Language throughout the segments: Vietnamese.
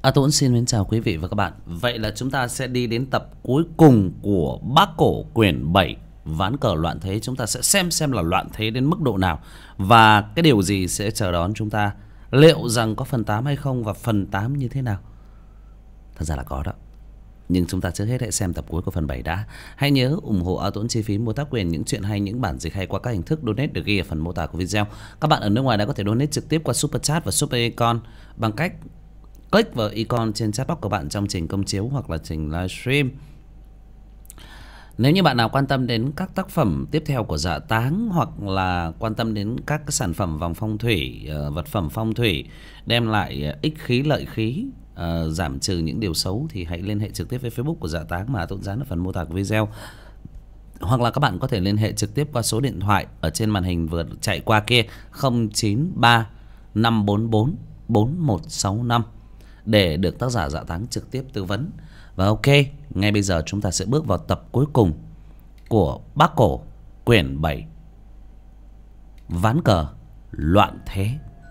Tôi cũng xin mến chào quý vị và các bạn. Vậy là chúng ta sẽ đi đến tập cuối cùng của Bác Cổ quyển 7 Ván cờ loạn thế. Chúng ta sẽ xem là loạn thế đến mức độ nào và cái điều gì sẽ chờ đón chúng ta. Liệu rằng có phần 8 hay không và phần 8 như thế nào? Thật ra là có đó. Nhưng chúng ta trước hết hãy xem tập cuối của phần 7 đã. Hãy nhớ ủng hộ tốn chi phí mua tác quyền những chuyện hay, những bản dịch hay qua các hình thức donate được ghi ở phần mô tả của video. Các bạn ở nước ngoài đã có thể donate trực tiếp qua Super Chat và Super Icon bằng cách click vào icon trên chat box của bạn trong trình công chiếu hoặc là trình livestream. Nếu như bạn nào quan tâm đến các tác phẩm tiếp theo của Dạ Táng hoặc là quan tâm đến các cái sản phẩm vòng phong thủy, vật phẩm phong thủy đem lại ích khí lợi khí, giảm trừ những điều xấu thì hãy liên hệ trực tiếp với Facebook của Dạ Táng mà tôi dán ở phần mô tả của video. Hoặc là các bạn có thể liên hệ trực tiếp qua số điện thoại ở trên màn hình vừa chạy qua kia 093 544 4165 để được tác giả Dạ Táng trực tiếp tư vấn. Và ok, ngay bây giờ chúng ta sẽ bước vào tập cuối cùng của Bác Cổ quyển 7 Ván cờ loạn thế.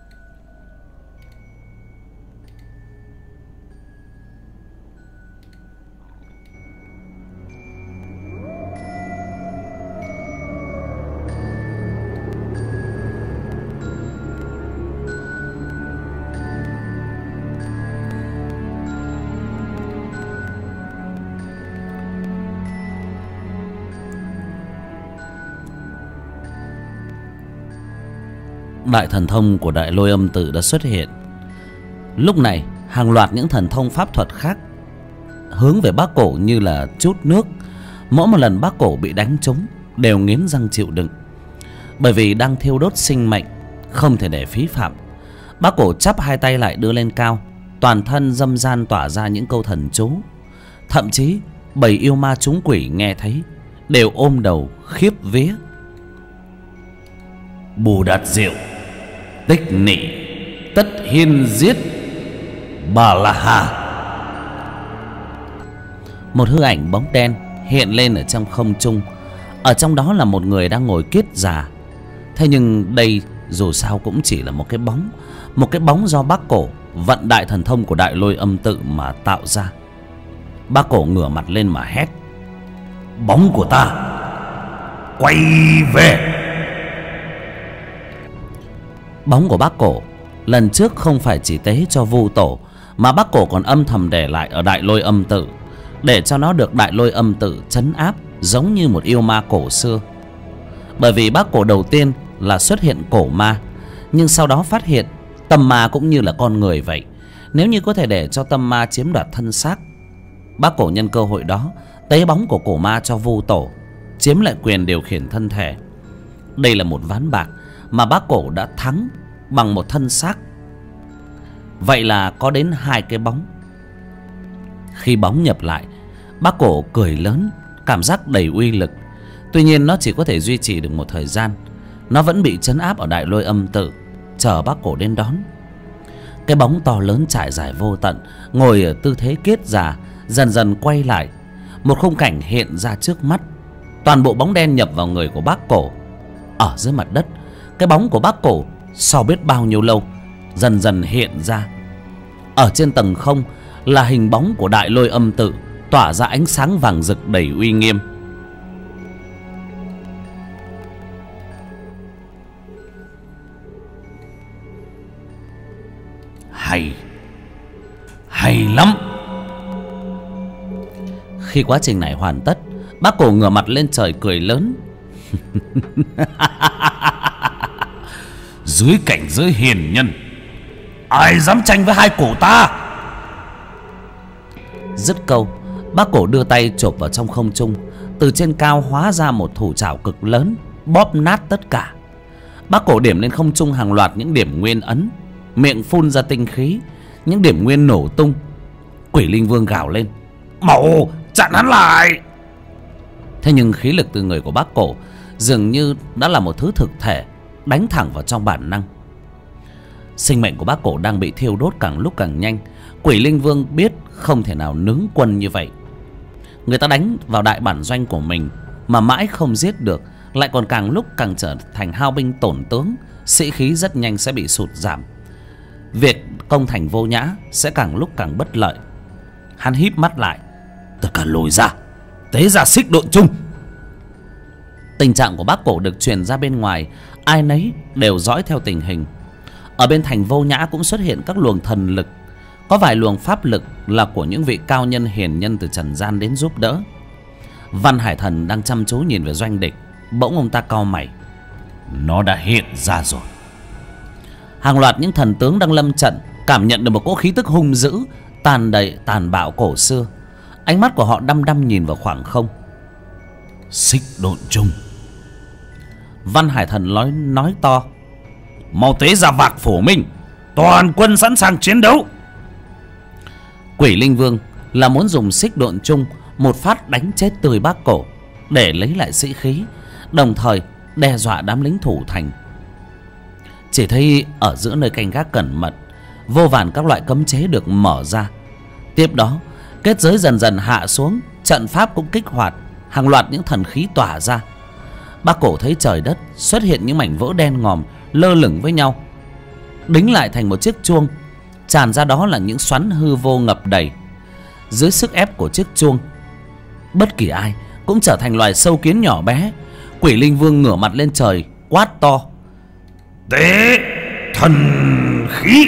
Đại thần thông của Đại Lôi Âm Tự đã xuất hiện. Lúc này hàng loạt những thần thông pháp thuật khác hướng về Bác Cổ như là trút nước. Mỗi một lần Bác Cổ bị đánh trúng đều nghiến răng chịu đựng, bởi vì đang thiêu đốt sinh mệnh, không thể để phí phạm. Bác Cổ chắp hai tay lại đưa lên cao, toàn thân dâm gian tỏa ra những câu thần chú. Thậm chí bầy yêu ma trúng quỷ nghe thấy đều ôm đầu khiếp vía. Bù Đạt Diệu, Tích Nị, Tất Hiên Giết, Bà La Hà. Một hư ảnh bóng đen hiện lên ở trong không trung. Ở trong đó là một người đang ngồi kiết già. Thế nhưng đây dù sao cũng chỉ là một cái bóng do Bác Cổ vận đại thần thông của Đại Lôi Âm Tự mà tạo ra. Bác Cổ ngửa mặt lên mà hét: Bóng của ta quay về! Bóng của Bác Cổ lần trước không phải chỉ tế cho Vu Tổ, mà Bác Cổ còn âm thầm để lại ở Đại Lôi Âm Tự, để cho nó được Đại Lôi Âm Tự trấn áp giống như một yêu ma cổ xưa. Bởi vì Bác Cổ đầu tiên là xuất hiện cổ ma, nhưng sau đó phát hiện tâm ma cũng như là con người vậy. Nếu như có thể để cho tâm ma chiếm đoạt thân xác, Bác Cổ nhân cơ hội đó tế bóng của cổ ma cho Vu Tổ, chiếm lại quyền điều khiển thân thể. Đây là một ván bạc mà Bác Cổ đã thắng bằng một thân xác. Vậy là có đến hai cái bóng. Khi bóng nhập lại, Bác Cổ cười lớn, cảm giác đầy uy lực. Tuy nhiên nó chỉ có thể duy trì được một thời gian. Nó vẫn bị trấn áp ở Đại Lôi Âm Tự, chờ Bác Cổ đến đón. Cái bóng to lớn trải dài vô tận, ngồi ở tư thế kiết già, dần dần quay lại. Một khung cảnh hiện ra trước mắt. Toàn bộ bóng đen nhập vào người của Bác Cổ. Ở dưới mặt đất, cái bóng của Bác Cổ sau biết bao nhiêu lâu dần dần hiện ra. Ở trên tầng không là hình bóng của Đại Lôi Âm Tự, tỏa ra ánh sáng vàng rực đầy uy nghiêm. Hay lắm. Khi quá trình này hoàn tất, Bác Cổ ngửa mặt lên trời cười lớn. Dưới cảnh giới hiền nhân, ai dám tranh với hai cổ ta? Dứt câu, Bác Cổ đưa tay chộp vào trong không trung. Từ trên cao hóa ra một thủ trảo cực lớn, bóp nát tất cả. Bác Cổ điểm lên không trung hàng loạt những điểm nguyên ấn, miệng phun ra tinh khí. Những điểm nguyên nổ tung. Quỷ Linh Vương gào lên: Mau chặn hắn lại! Thế nhưng khí lực từ người của Bác Cổ dường như đã là một thứ thực thể, đánh thẳng vào trong bản năng. Sinh mệnh của Bác Cổ đang bị thiêu đốt càng lúc càng nhanh. Quỷ Linh Vương biết không thể nào nướng quân như vậy. Người ta đánh vào đại bản doanh của mình mà mãi không giết được, lại còn càng lúc càng trở thành hao binh tổn tướng, sĩ khí rất nhanh sẽ bị sụt giảm. việc công thành vô nhã sẽ càng lúc càng bất lợi. Hắn híp mắt lại. Tất cả lùi ra, tế ra xích độn chung. Tình trạng của bác cổ được truyền ra bên ngoài, ai nấy đều dõi theo tình hình. Ở bên thành vô nhã cũng xuất hiện các luồng thần lực. Có vài luồng pháp lực là của những vị cao nhân hiền nhân từ trần gian đến giúp đỡ. Văn Hải Thần đang chăm chú nhìn về doanh địch. Bỗng ông ta cau mày. Nó đã hiện ra rồi. Hàng loạt những thần tướng đang lâm trận cảm nhận được một cỗ khí tức hung dữ, tàn bạo cổ xưa. Ánh mắt của họ đăm đăm nhìn vào khoảng không. Xích độn chung. Văn Hải Thần nói to. Mau tế ra Vạc Phổ Minh, toàn quân sẵn sàng chiến đấu. Quỷ Linh Vương là muốn dùng xích độn chung một phát đánh chết tươi bác cổ để lấy lại sĩ khí, đồng thời đe dọa đám lính thủ thành. Chỉ thấy ở giữa nơi canh gác cẩn mật, vô vàn các loại cấm chế được mở ra. Tiếp đó kết giới dần dần hạ xuống, trận pháp cũng kích hoạt, hàng loạt những thần khí tỏa ra. Bác cổ thấy trời đất xuất hiện những mảnh vỡ đen ngòm lơ lửng với nhau, đính lại thành một chiếc chuông. Tràn ra đó là những xoắn hư vô ngập đầy. Dưới sức ép của chiếc chuông, bất kỳ ai cũng trở thành loài sâu kiến nhỏ bé. Quỷ Linh Vương ngửa mặt lên trời quát to. Tế thần khí.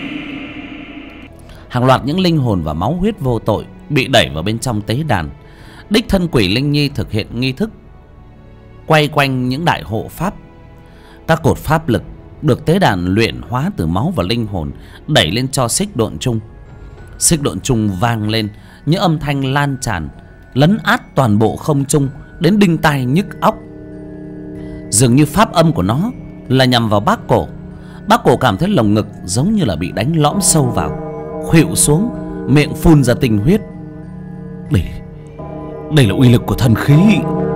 Hàng loạt những linh hồn và máu huyết vô tội bị đẩy vào bên trong tế đàn. Đích thân Quỷ Linh Nhi thực hiện nghi thức quay quanh những đại hộ pháp. Các cột pháp lực được tế đàn luyện hóa từ máu và linh hồn đẩy lên cho xích độn chung. Xích độn chung vang lên những âm thanh lan tràn, lấn át toàn bộ không trung đến đinh tai nhức óc. Dường như pháp âm của nó là nhằm vào bác cổ. Bác cổ cảm thấy lồng ngực giống như là bị đánh lõm sâu vào, khuỵu xuống, miệng phun ra tinh huyết. Đây là uy lực của thần khí.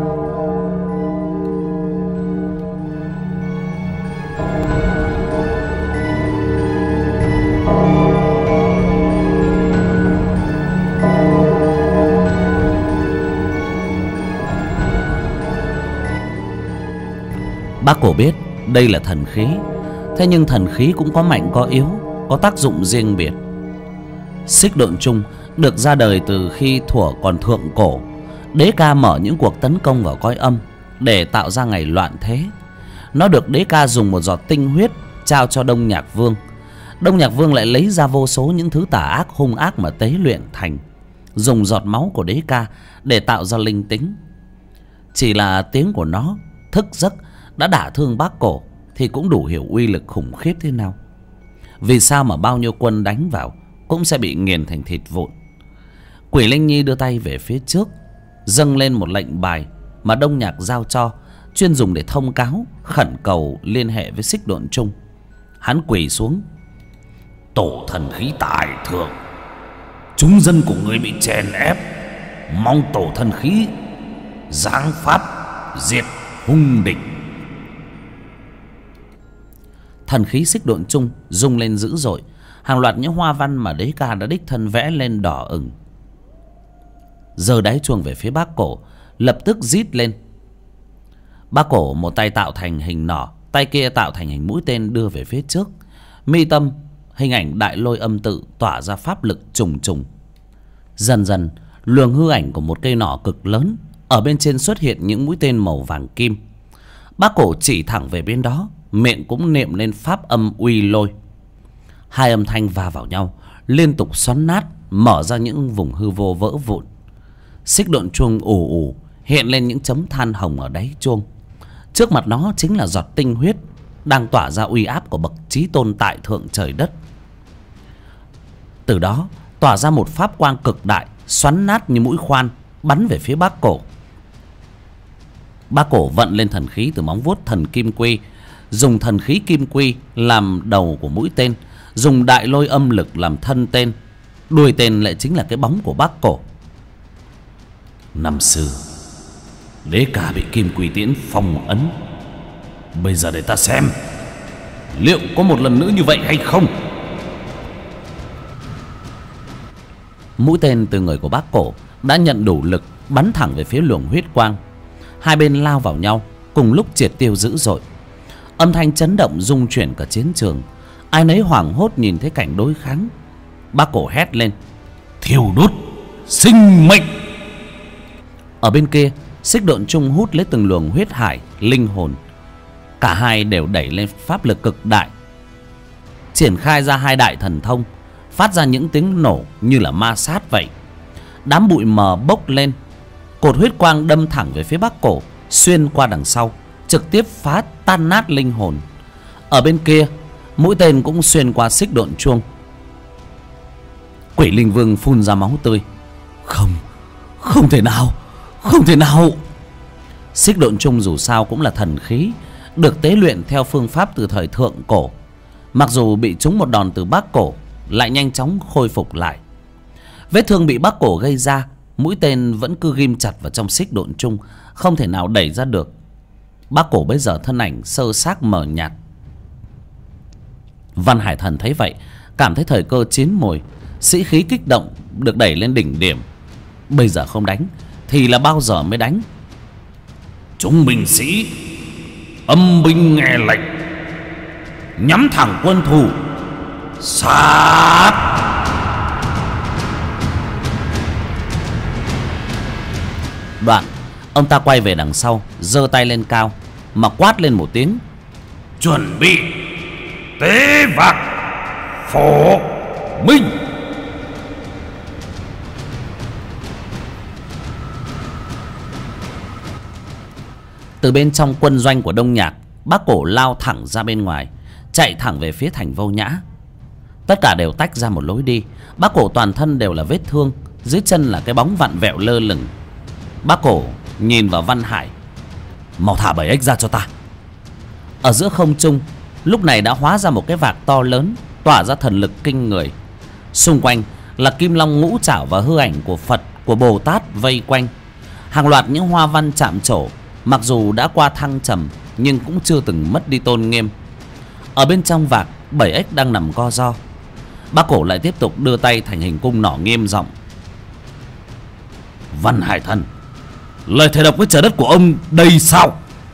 Bác cổ biết đây là thần khí. Thế nhưng thần khí cũng có mạnh có yếu, có tác dụng riêng biệt. Xích độn chung được ra đời từ khi thuở còn thượng cổ. Đế ca mở những cuộc tấn công vào cõi âm để tạo ra ngày loạn thế. Nó được đế ca dùng một giọt tinh huyết trao cho Đông Nhạc Vương. Đông Nhạc Vương lại lấy ra vô số những thứ tà ác hung ác mà tế luyện thành, dùng giọt máu của đế ca để tạo ra linh tính. Chỉ là tiếng của nó thức giấc đã đả thương bác cổ thì cũng đủ hiểu uy lực khủng khiếp thế nào. Vì sao mà bao nhiêu quân đánh vào cũng sẽ bị nghiền thành thịt vụn. Quỷ Linh Nhi đưa tay về phía trước, dâng lên một lệnh bài mà Đông Nhạc giao cho, chuyên dùng để thông cáo, khẩn cầu liên hệ với xích độn chung. Hắn quỳ xuống. Tổ thần khí tài thượng, chúng dân của người bị chèn ép, mong tổ thần khí giáng pháp diệt hung địch. Thần khí xích độn chung rung lên dữ dội. Hàng loạt những hoa văn mà đế ca đã đích thân vẽ lên đỏ ửng. Giơ đáy chuông về phía bác cổ, lập tức rít lên. Bác cổ một tay tạo thành hình nỏ, tay kia tạo thành hình mũi tên đưa về phía trước. Mi tâm hình ảnh đại lôi âm tự tỏa ra pháp lực trùng trùng. Dần dần luồng hư ảnh của một cây nỏ cực lớn, ở bên trên xuất hiện những mũi tên màu vàng kim. Bác cổ chỉ thẳng về bên đó, miệng cũng niệm lên pháp âm uy lôi. Hai âm thanh va vào nhau, liên tục xoắn nát, mở ra những vùng hư vô vỡ vụn. Xích độn chuông ù ù hiện lên những chấm than hồng ở đáy chuông. Trước mặt nó chính là giọt tinh huyết đang tỏa ra uy áp của bậc chí tôn tại thượng trời đất. Từ đó tỏa ra một pháp quang cực đại, xoắn nát như mũi khoan, bắn về phía bác cổ. Bác cổ vận lên thần khí từ móng vuốt thần kim quy, dùng thần khí kim quy làm đầu của mũi tên, dùng đại lôi âm lực làm thân tên, đuôi tên lại chính là cái bóng của bác cổ. Năm xưa đế ca bị kim quy tiễn phong ấn, bây giờ để ta xem liệu có một lần nữa như vậy hay không. Mũi tên từ người của bác cổ đã nhận đủ lực, bắn thẳng về phía luồng huyết quang. Hai bên lao vào nhau, cùng lúc triệt tiêu dữ dội. Âm thanh chấn động rung chuyển cả chiến trường. Ai nấy hoảng hốt nhìn thấy cảnh đối kháng. Bác Cổ hét lên: thiêu đốt sinh mệnh! Ở bên kia, Xích Độn Chung hút lấy từng luồng huyết hải linh hồn. Cả hai đều đẩy lên pháp lực cực đại, triển khai ra hai đại thần thông, phát ra những tiếng nổ như là ma sát vậy. Đám bụi mờ bốc lên, cột huyết quang đâm thẳng về phía Bác Cổ, xuyên qua đằng sau, trực tiếp phá tan nát linh hồn. Ở bên kia, mũi tên cũng xuyên qua Xích Độn Chuông. Quỷ Linh Vương phun ra máu tươi. Không thể nào, không thể nào! Xích Độn Chung dù sao cũng là thần khí, được tế luyện theo phương pháp từ thời thượng cổ. Mặc dù bị trúng một đòn từ Bác Cổ, lại nhanh chóng khôi phục lại. Vết thương bị Bác Cổ gây ra, mũi tên vẫn cứ ghim chặt vào trong Xích Độn Chung, không thể nào đẩy ra được. Bác Cổ bây giờ thân ảnh sơ xác mờ nhạt. Văn Hải Thần thấy vậy, cảm thấy thời cơ chín mùi, sĩ khí kích động được đẩy lên đỉnh điểm. Bây giờ không đánh thì là bao giờ mới đánh? Chúng binh sĩ âm binh nghe lệnh, nhắm thẳng quân thù, sát! Đoạn ông ta quay về đằng sau, giơ tay lên cao mà quát lên một tiếng: chuẩn bị tế vạc phổ minh! Từ bên trong quân doanh của Đông Nhạc, Bác Cổ lao thẳng ra bên ngoài, chạy thẳng về phía thành Vô Nhã. Tất cả đều tách ra một lối đi. Bác Cổ toàn thân đều là vết thương, dưới chân là cái bóng vặn vẹo lơ lửng. Bác Cổ nhìn vào Văn Hải: mau thả 7X ra cho ta! Ở giữa không trung lúc này đã hóa ra một cái vạc to lớn, tỏa ra thần lực kinh người. Xung quanh là Kim Long ngũ trảo và hư ảnh của Phật, của Bồ Tát vây quanh. Hàng loạt những hoa văn chạm trổ, mặc dù đã qua thăng trầm nhưng cũng chưa từng mất đi tôn nghiêm. Ở bên trong vạc, 7X đang nằm co ro. Bác Cổ lại tiếp tục đưa tay thành hình cung nỏ, nghiêm giọng: Văn Hải Thần, lời thề độc với trời đất của ông đây sao?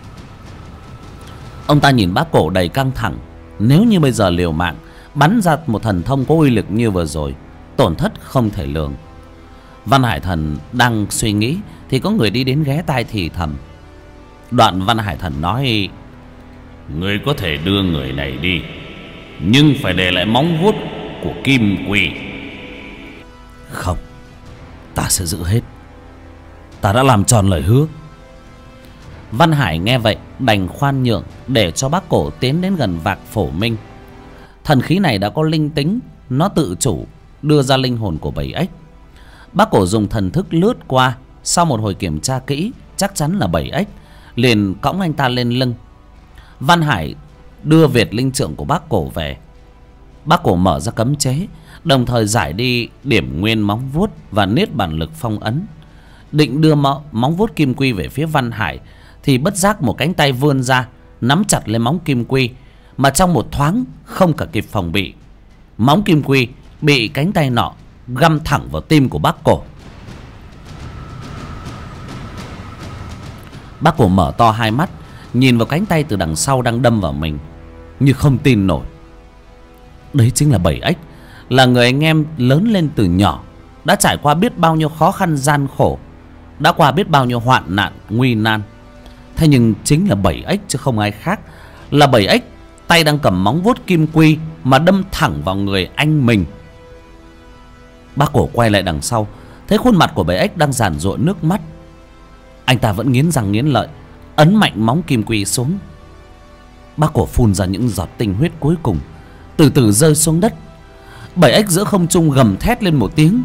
Ông ta nhìn Bác Cổ đầy căng thẳng. Nếu như bây giờ liều mạng bắn ra một thần thông có uy lực như vừa rồi, tổn thất không thể lường. Văn Hải Thần đang suy nghĩ thì có người đi đến ghé tai thì thầm. Đoạn Văn Hải Thần nói: người có thể đưa người này đi, nhưng phải để lại móng vuốt của Kim Quy. Không, ta sẽ giữ hết. Ta đã làm tròn lời hứa. Văn Hải nghe vậy đành khoan nhượng, để cho Bác Cổ tiến đến gần vạc phổ minh. Thần khí này đã có linh tính, nó tự chủ đưa ra linh hồn của 7X. Bác Cổ dùng thần thức lướt qua, sau một hồi kiểm tra kỹ chắc chắn là 7X, liền cõng anh ta lên lưng. Văn Hải đưa Việt linh trượng của Bác Cổ về. Bác Cổ mở ra cấm chế, đồng thời giải đi điểm nguyên móng vuốt và niết bàn lực phong ấn. Định đưa móng vuốt Kim Quy về phía Văn Hải thì bất giác một cánh tay vươn ra, nắm chặt lấy móng Kim Quy, mà trong một thoáng không cả kịp phòng bị, móng Kim Quy bị cánh tay nọ găm thẳng vào tim của Bác Cổ. Bác Cổ mở to hai mắt, nhìn vào cánh tay từ đằng sau đang đâm vào mình, như không tin nổi. Đấy chính là 7X, là người anh em lớn lên từ nhỏ, đã trải qua biết bao nhiêu khó khăn gian khổ, đã qua biết bao nhiêu hoạn nạn nguy nan. Thế nhưng chính là 7X chứ không ai khác. Là 7X tay đang cầm móng vuốt Kim Quy mà đâm thẳng vào người anh mình. Bác Cổ quay lại đằng sau, thấy khuôn mặt của 7X đang giàn giụa nước mắt. Anh ta vẫn nghiến răng nghiến lợi, ấn mạnh móng Kim Quy xuống. Bác Cổ phun ra những giọt tinh huyết cuối cùng, từ từ rơi xuống đất. 7X giữa không trung gầm thét lên một tiếng.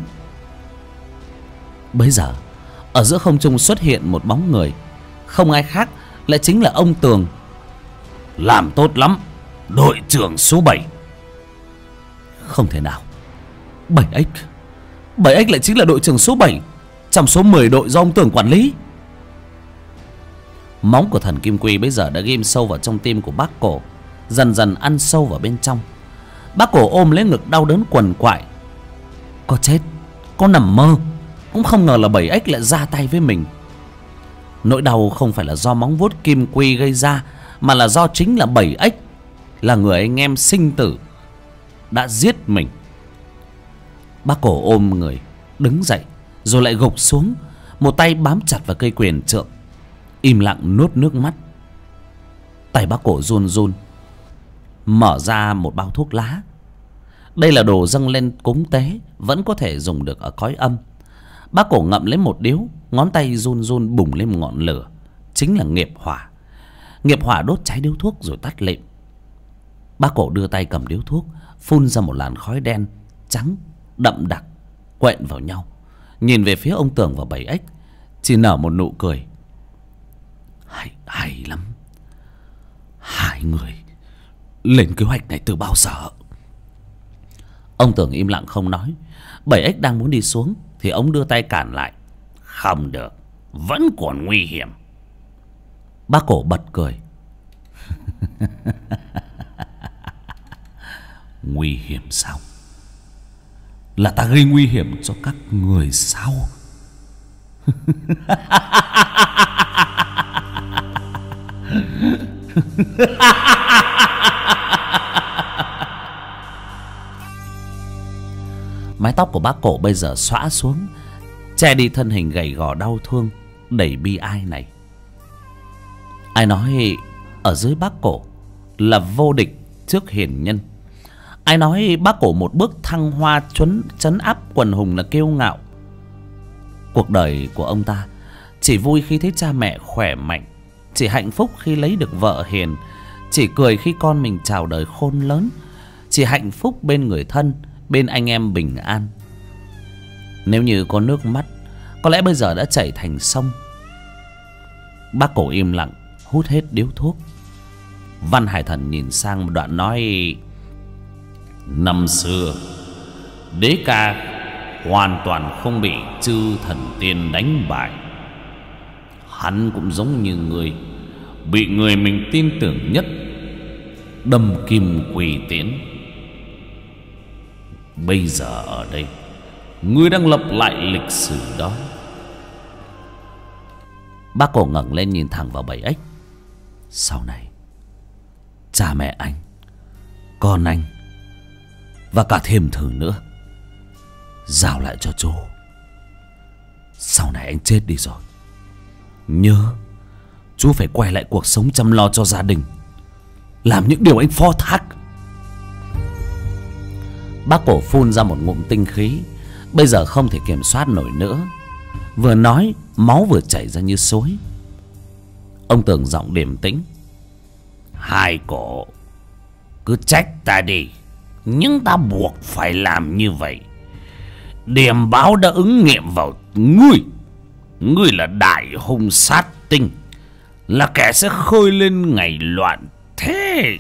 Bấy giờ ở giữa không trung xuất hiện một bóng người, không ai khác lại chính là ông Tường. Làm tốt lắm, đội trưởng số 7. Không thể nào, 7X lại chính là đội trưởng số 7 trong số 10 đội do ông Tường quản lý. Móng của thần Kim Quy bây giờ đã ghim sâu vào trong tim của Bác Cổ, dần dần ăn sâu vào bên trong. Bác Cổ ôm lấy ngực đau đớn quằn quại. Có chết, có nằm mơ, cũng không ngờ là 7X lại ra tay với mình. Nỗi đau không phải là do móng vuốt Kim Quy gây ra, mà là do chính là 7X, là người anh em sinh tử đã giết mình. Bác Cổ ôm người đứng dậy, rồi lại gục xuống, một tay bám chặt vào cây quyền trượng, im lặng nuốt nước mắt. Tay bác Cổ run run, mở ra một bao thuốc lá. Đây là đồ dâng lên cúng tế, vẫn có thể dùng được ở cõi âm. Bác Cổ ngậm lấy một điếu, ngón tay run run bùng lên một ngọn lửa, chính là nghiệp hỏa. Nghiệp hỏa đốt cháy điếu thuốc rồi tắt lịm. Bác Cổ đưa tay cầm điếu thuốc, phun ra một làn khói đen trắng đậm đặc quện vào nhau, nhìn về phía ông Tường và Bảy Ếch, chỉ nở một nụ cười. Hay lắm, hai người lên kế hoạch này từ bao giờ? Ông Tường im lặng không nói. Bảy Ếch đang muốn đi xuống thì ông đưa tay cản lại. Không được, vẫn còn nguy hiểm. Bác Cổ bật cười. Nguy hiểm sao? Là ta gây nguy hiểm cho các người sao? Mái tóc của bác Cổ bây giờ xõa xuống, che đi thân hình gầy gò đau thương đầy bi ai này. Ai nói ở dưới bác Cổ là vô địch trước hiền nhân? Ai nói bác Cổ một bước thăng hoa trấn áp quần hùng là kiêu ngạo? Cuộc đời của ông ta chỉ vui khi thấy cha mẹ khỏe mạnh, chỉ hạnh phúc khi lấy được vợ hiền, chỉ cười khi con mình chào đời khôn lớn, chỉ hạnh phúc bên người thân, bên anh em bình an. Nếu như có nước mắt, có lẽ bây giờ đã chảy thành sông. Bác Cổ im lặng hút hết điếu thuốc. Văn Hải Thần nhìn sang một đoạn nói: năm xưa đế ca hoàn toàn không bị chư thần tiên đánh bại. Hắn cũng giống như người, bị người mình tin tưởng nhất đâm kim quỳ tiễn. Bây giờ ở đây, ngươi đang lập lại lịch sử đó. Bác Cổ ngẩng lên nhìn thẳng vào Bảy Ếch. Sau này, cha mẹ anh, con anh và cả thêm thử nữa, giao lại cho chú. Sau này anh chết đi rồi, nhớ chú phải quay lại cuộc sống chăm lo cho gia đình, làm những điều anh phó thác. Bác Cổ phun ra một ngụm tinh khí, bây giờ không thể kiểm soát nổi nữa. Vừa nói, máu vừa chảy ra như suối. Ông Tường giọng điềm tĩnh: hai cổ cứ trách ta đi, nhưng ta buộc phải làm như vậy. Điểm báo đã ứng nghiệm vào ngươi. Ngươi là đại hung sát tinh, là kẻ sẽ khơi lên ngày loạn thế.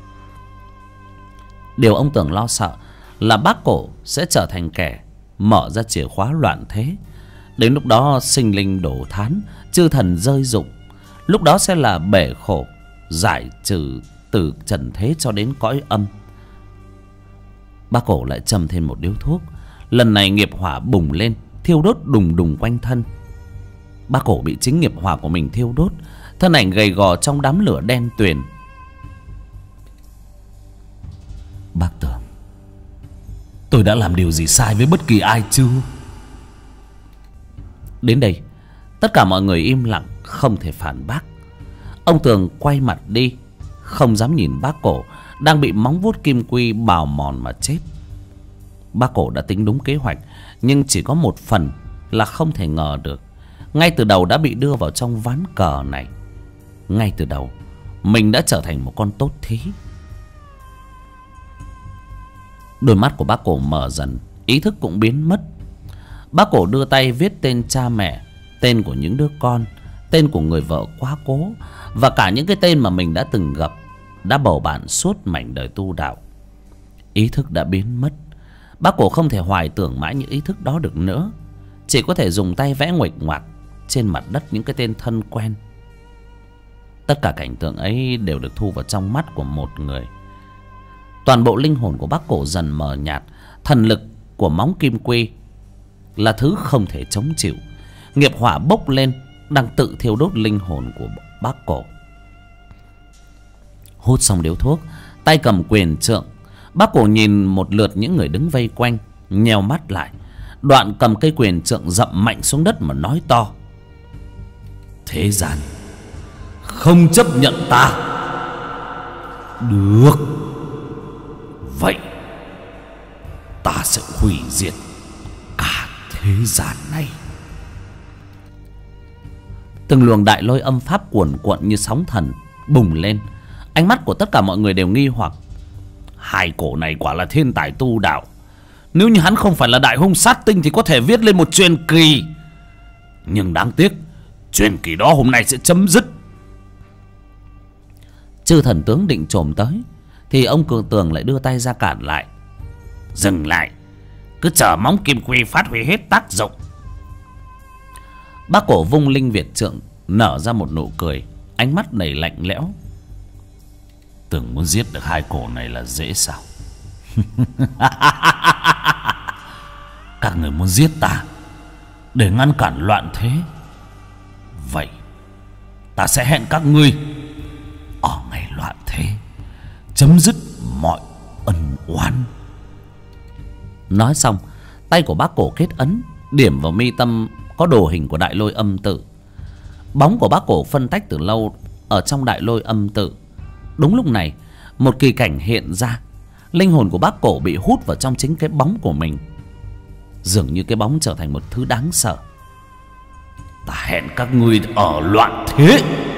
Điều ông Tường lo sợ là bác Cổ sẽ trở thành kẻ mở ra chìa khóa loạn thế. Đến lúc đó sinh linh đổ thán, chư thần rơi rụng. Lúc đó sẽ là bể khổ giải trừ từ trần thế cho đến cõi âm. Bác Cổ lại châm thêm một điếu thuốc. Lần này nghiệp hỏa bùng lên, thiêu đốt đùng đùng quanh thân. Bác Cổ bị chính nghiệp hỏa của mình thiêu đốt, thân ảnh gầy gò trong đám lửa đen tuyền. Bác Tường, tôi đã làm điều gì sai với bất kỳ ai chưa? Đến đây, tất cả mọi người im lặng, không thể phản bác. Ông Tường quay mặt đi, không dám nhìn bác Cổ đang bị móng vuốt kim quy bào mòn mà chết. Bác Cổ đã tính đúng kế hoạch, nhưng chỉ có một phần là không thể ngờ được. Ngay từ đầu đã bị đưa vào trong ván cờ này. Ngay từ đầu mình đã trở thành một con tốt thí. Đôi mắt của bác Cổ mở dần, ý thức cũng biến mất. Bác Cổ đưa tay viết tên cha mẹ, tên của những đứa con, tên của người vợ quá cố, và cả những cái tên mà mình đã từng gặp, đã bầu bạn suốt mảnh đời tu đạo. Ý thức đã biến mất. Bác Cổ không thể hoài tưởng mãi những ý thức đó được nữa, chỉ có thể dùng tay vẽ nguệch ngoạc trên mặt đất những cái tên thân quen. Tất cả cảnh tượng ấy đều được thu vào trong mắt của một người. Toàn bộ linh hồn của bác Cổ dần mờ nhạt. Thần lực của móng kim quy là thứ không thể chống chịu. Nghiệp hỏa bốc lên, đang tự thiêu đốt linh hồn của bác Cổ. Hút xong điếu thuốc, tay cầm quyền trượng, Bác Cổ nhìn một lượt những người đứng vây quanh, nheo mắt lại. Đoạn cầm cây quyền trượng dậm mạnh xuống đất mà nói to: thế gian không chấp nhận ta. Được, vậy ta sẽ hủy diệt cả thế gian này. Từng luồng đại lôi âm pháp cuồn cuộn như sóng thần bùng lên. Ánh mắt của tất cả mọi người đều nghi hoặc. Hai cổ này quả là thiên tài tu đạo. Nếu như hắn không phải là đại hung sát tinh thì có thể viết lên một truyền kỳ. Nhưng đáng tiếc, truyền kỳ đó hôm nay sẽ chấm dứt. Chư thần tướng định chồm tới thì ông Cường Tường lại đưa tay ra cản lại. Dừng lại, cứ chờ móng kim quy phát huy hết tác dụng. Bác Cổ vung linh Việt trượng, nở ra một nụ cười, ánh mắt đầy lạnh lẽo. Tưởng muốn giết được hai cổ này là dễ sao? Các người muốn giết ta để ngăn cản loạn thế. Vậy ta sẽ hẹn các ngươi ở ngày loạn thế, chấm dứt mọi ân oán. Nói xong, tay của bác Cổ kết ấn, điểm vào mi tâm có đồ hình của đại lôi âm tự. Bóng của bác Cổ phân tách từ lâu ở trong đại lôi âm tự. Đúng lúc này, một kỳ cảnh hiện ra. Linh hồn của bác Cổ bị hút vào trong chính cái bóng của mình. Dường như cái bóng trở thành một thứ đáng sợ. Ta hẹn các ngươi ở loạn thế.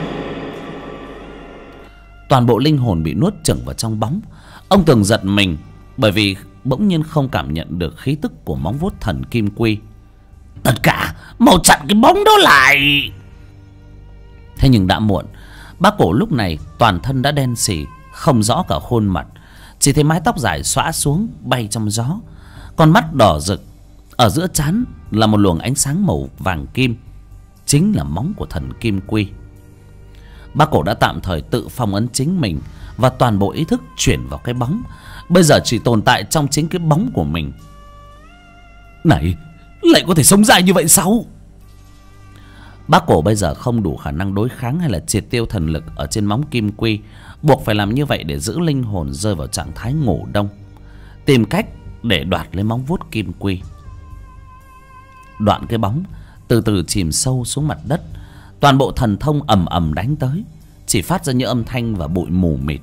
Toàn bộ linh hồn bị nuốt chửng vào trong bóng. Ông Tường giật mình, bởi vì bỗng nhiên không cảm nhận được khí tức của móng vuốt thần kim quy. Tất cả mau chặn cái bóng đó lại. Thế nhưng đã muộn. Bác Cổ lúc này toàn thân đã đen xì, không rõ cả khuôn mặt. Chỉ thấy mái tóc dài xõa xuống bay trong gió. Con mắt đỏ rực. Ở giữa trán là một luồng ánh sáng màu vàng kim, chính là móng của thần kim quy. Bác Cổ đã tạm thời tự phong ấn chính mình, và toàn bộ ý thức chuyển vào cái bóng. Bây giờ chỉ tồn tại trong chính cái bóng của mình. Này, lại có thể sống dài như vậy sao? Bác Cổ bây giờ không đủ khả năng đối kháng hay là triệt tiêu thần lực ở trên móng kim quy, buộc phải làm như vậy để giữ linh hồn rơi vào trạng thái ngủ đông, tìm cách để đoạt lấy móng vuốt kim quy. Đoạn cái bóng từ từ chìm sâu xuống mặt đất. Toàn bộ thần thông ầm ầm đánh tới, chỉ phát ra những âm thanh và bụi mù mịt.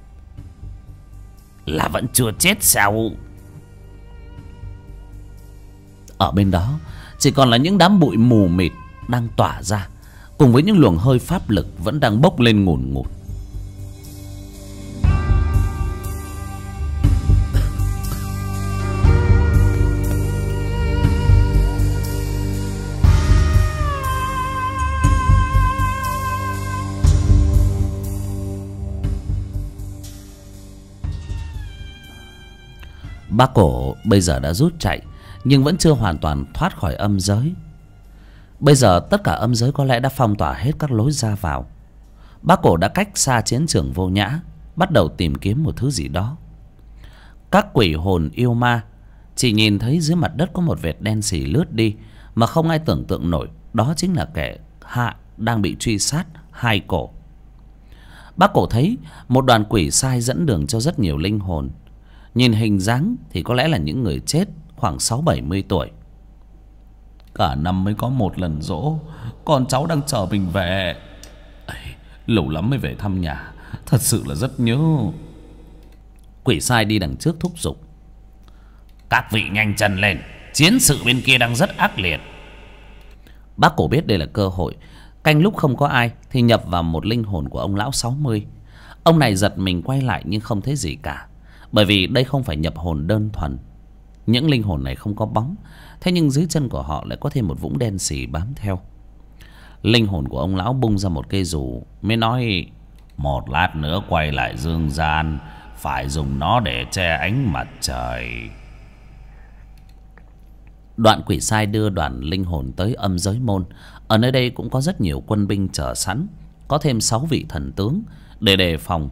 Là vẫn chưa chết sao? Ở bên đó chỉ còn là những đám bụi mù mịt đang tỏa ra, cùng với những luồng hơi pháp lực vẫn đang bốc lên ngùn ngụt. Bác Cổ bây giờ đã rút chạy, nhưng vẫn chưa hoàn toàn thoát khỏi âm giới. Bây giờ tất cả âm giới có lẽ đã phong tỏa hết các lối ra vào. Bác Cổ đã cách xa chiến trường vô nhã, bắt đầu tìm kiếm một thứ gì đó. Các quỷ hồn yêu ma chỉ nhìn thấy dưới mặt đất có một vệt đen xì lướt đi, mà không ai tưởng tượng nổi đó chính là kẻ hạ đang bị truy sát, Hai Cổ. Bác Cổ thấy một đoàn quỷ sai dẫn đường cho rất nhiều linh hồn. Nhìn hình dáng thì có lẽ là những người chết khoảng 60-70 tuổi. Cả năm mới có một lần giỗ, con cháu đang chờ mình về. Lâu lắm mới về thăm nhà, thật sự là rất nhớ. Quỷ sai đi đằng trước thúc giục. Các vị nhanh chân lên, chiến sự bên kia đang rất ác liệt. Bác Cổ biết đây là cơ hội. Canh lúc không có ai thì nhập vào một linh hồn của ông lão 60. Ông này giật mình quay lại nhưng không thấy gì cả, bởi vì đây không phải nhập hồn đơn thuần. Những linh hồn này không có bóng, thế nhưng dưới chân của họ lại có thêm một vũng đen xì bám theo. Linh hồn của ông lão bung ra một cây dù, mới nói: một lát nữa quay lại dương gian, phải dùng nó để che ánh mặt trời. Đoạn quỷ sai đưa đoàn linh hồn tới âm giới môn. Ở nơi đây cũng có rất nhiều quân binh chờ sẵn, có thêm 6 vị thần tướng để đề phòng.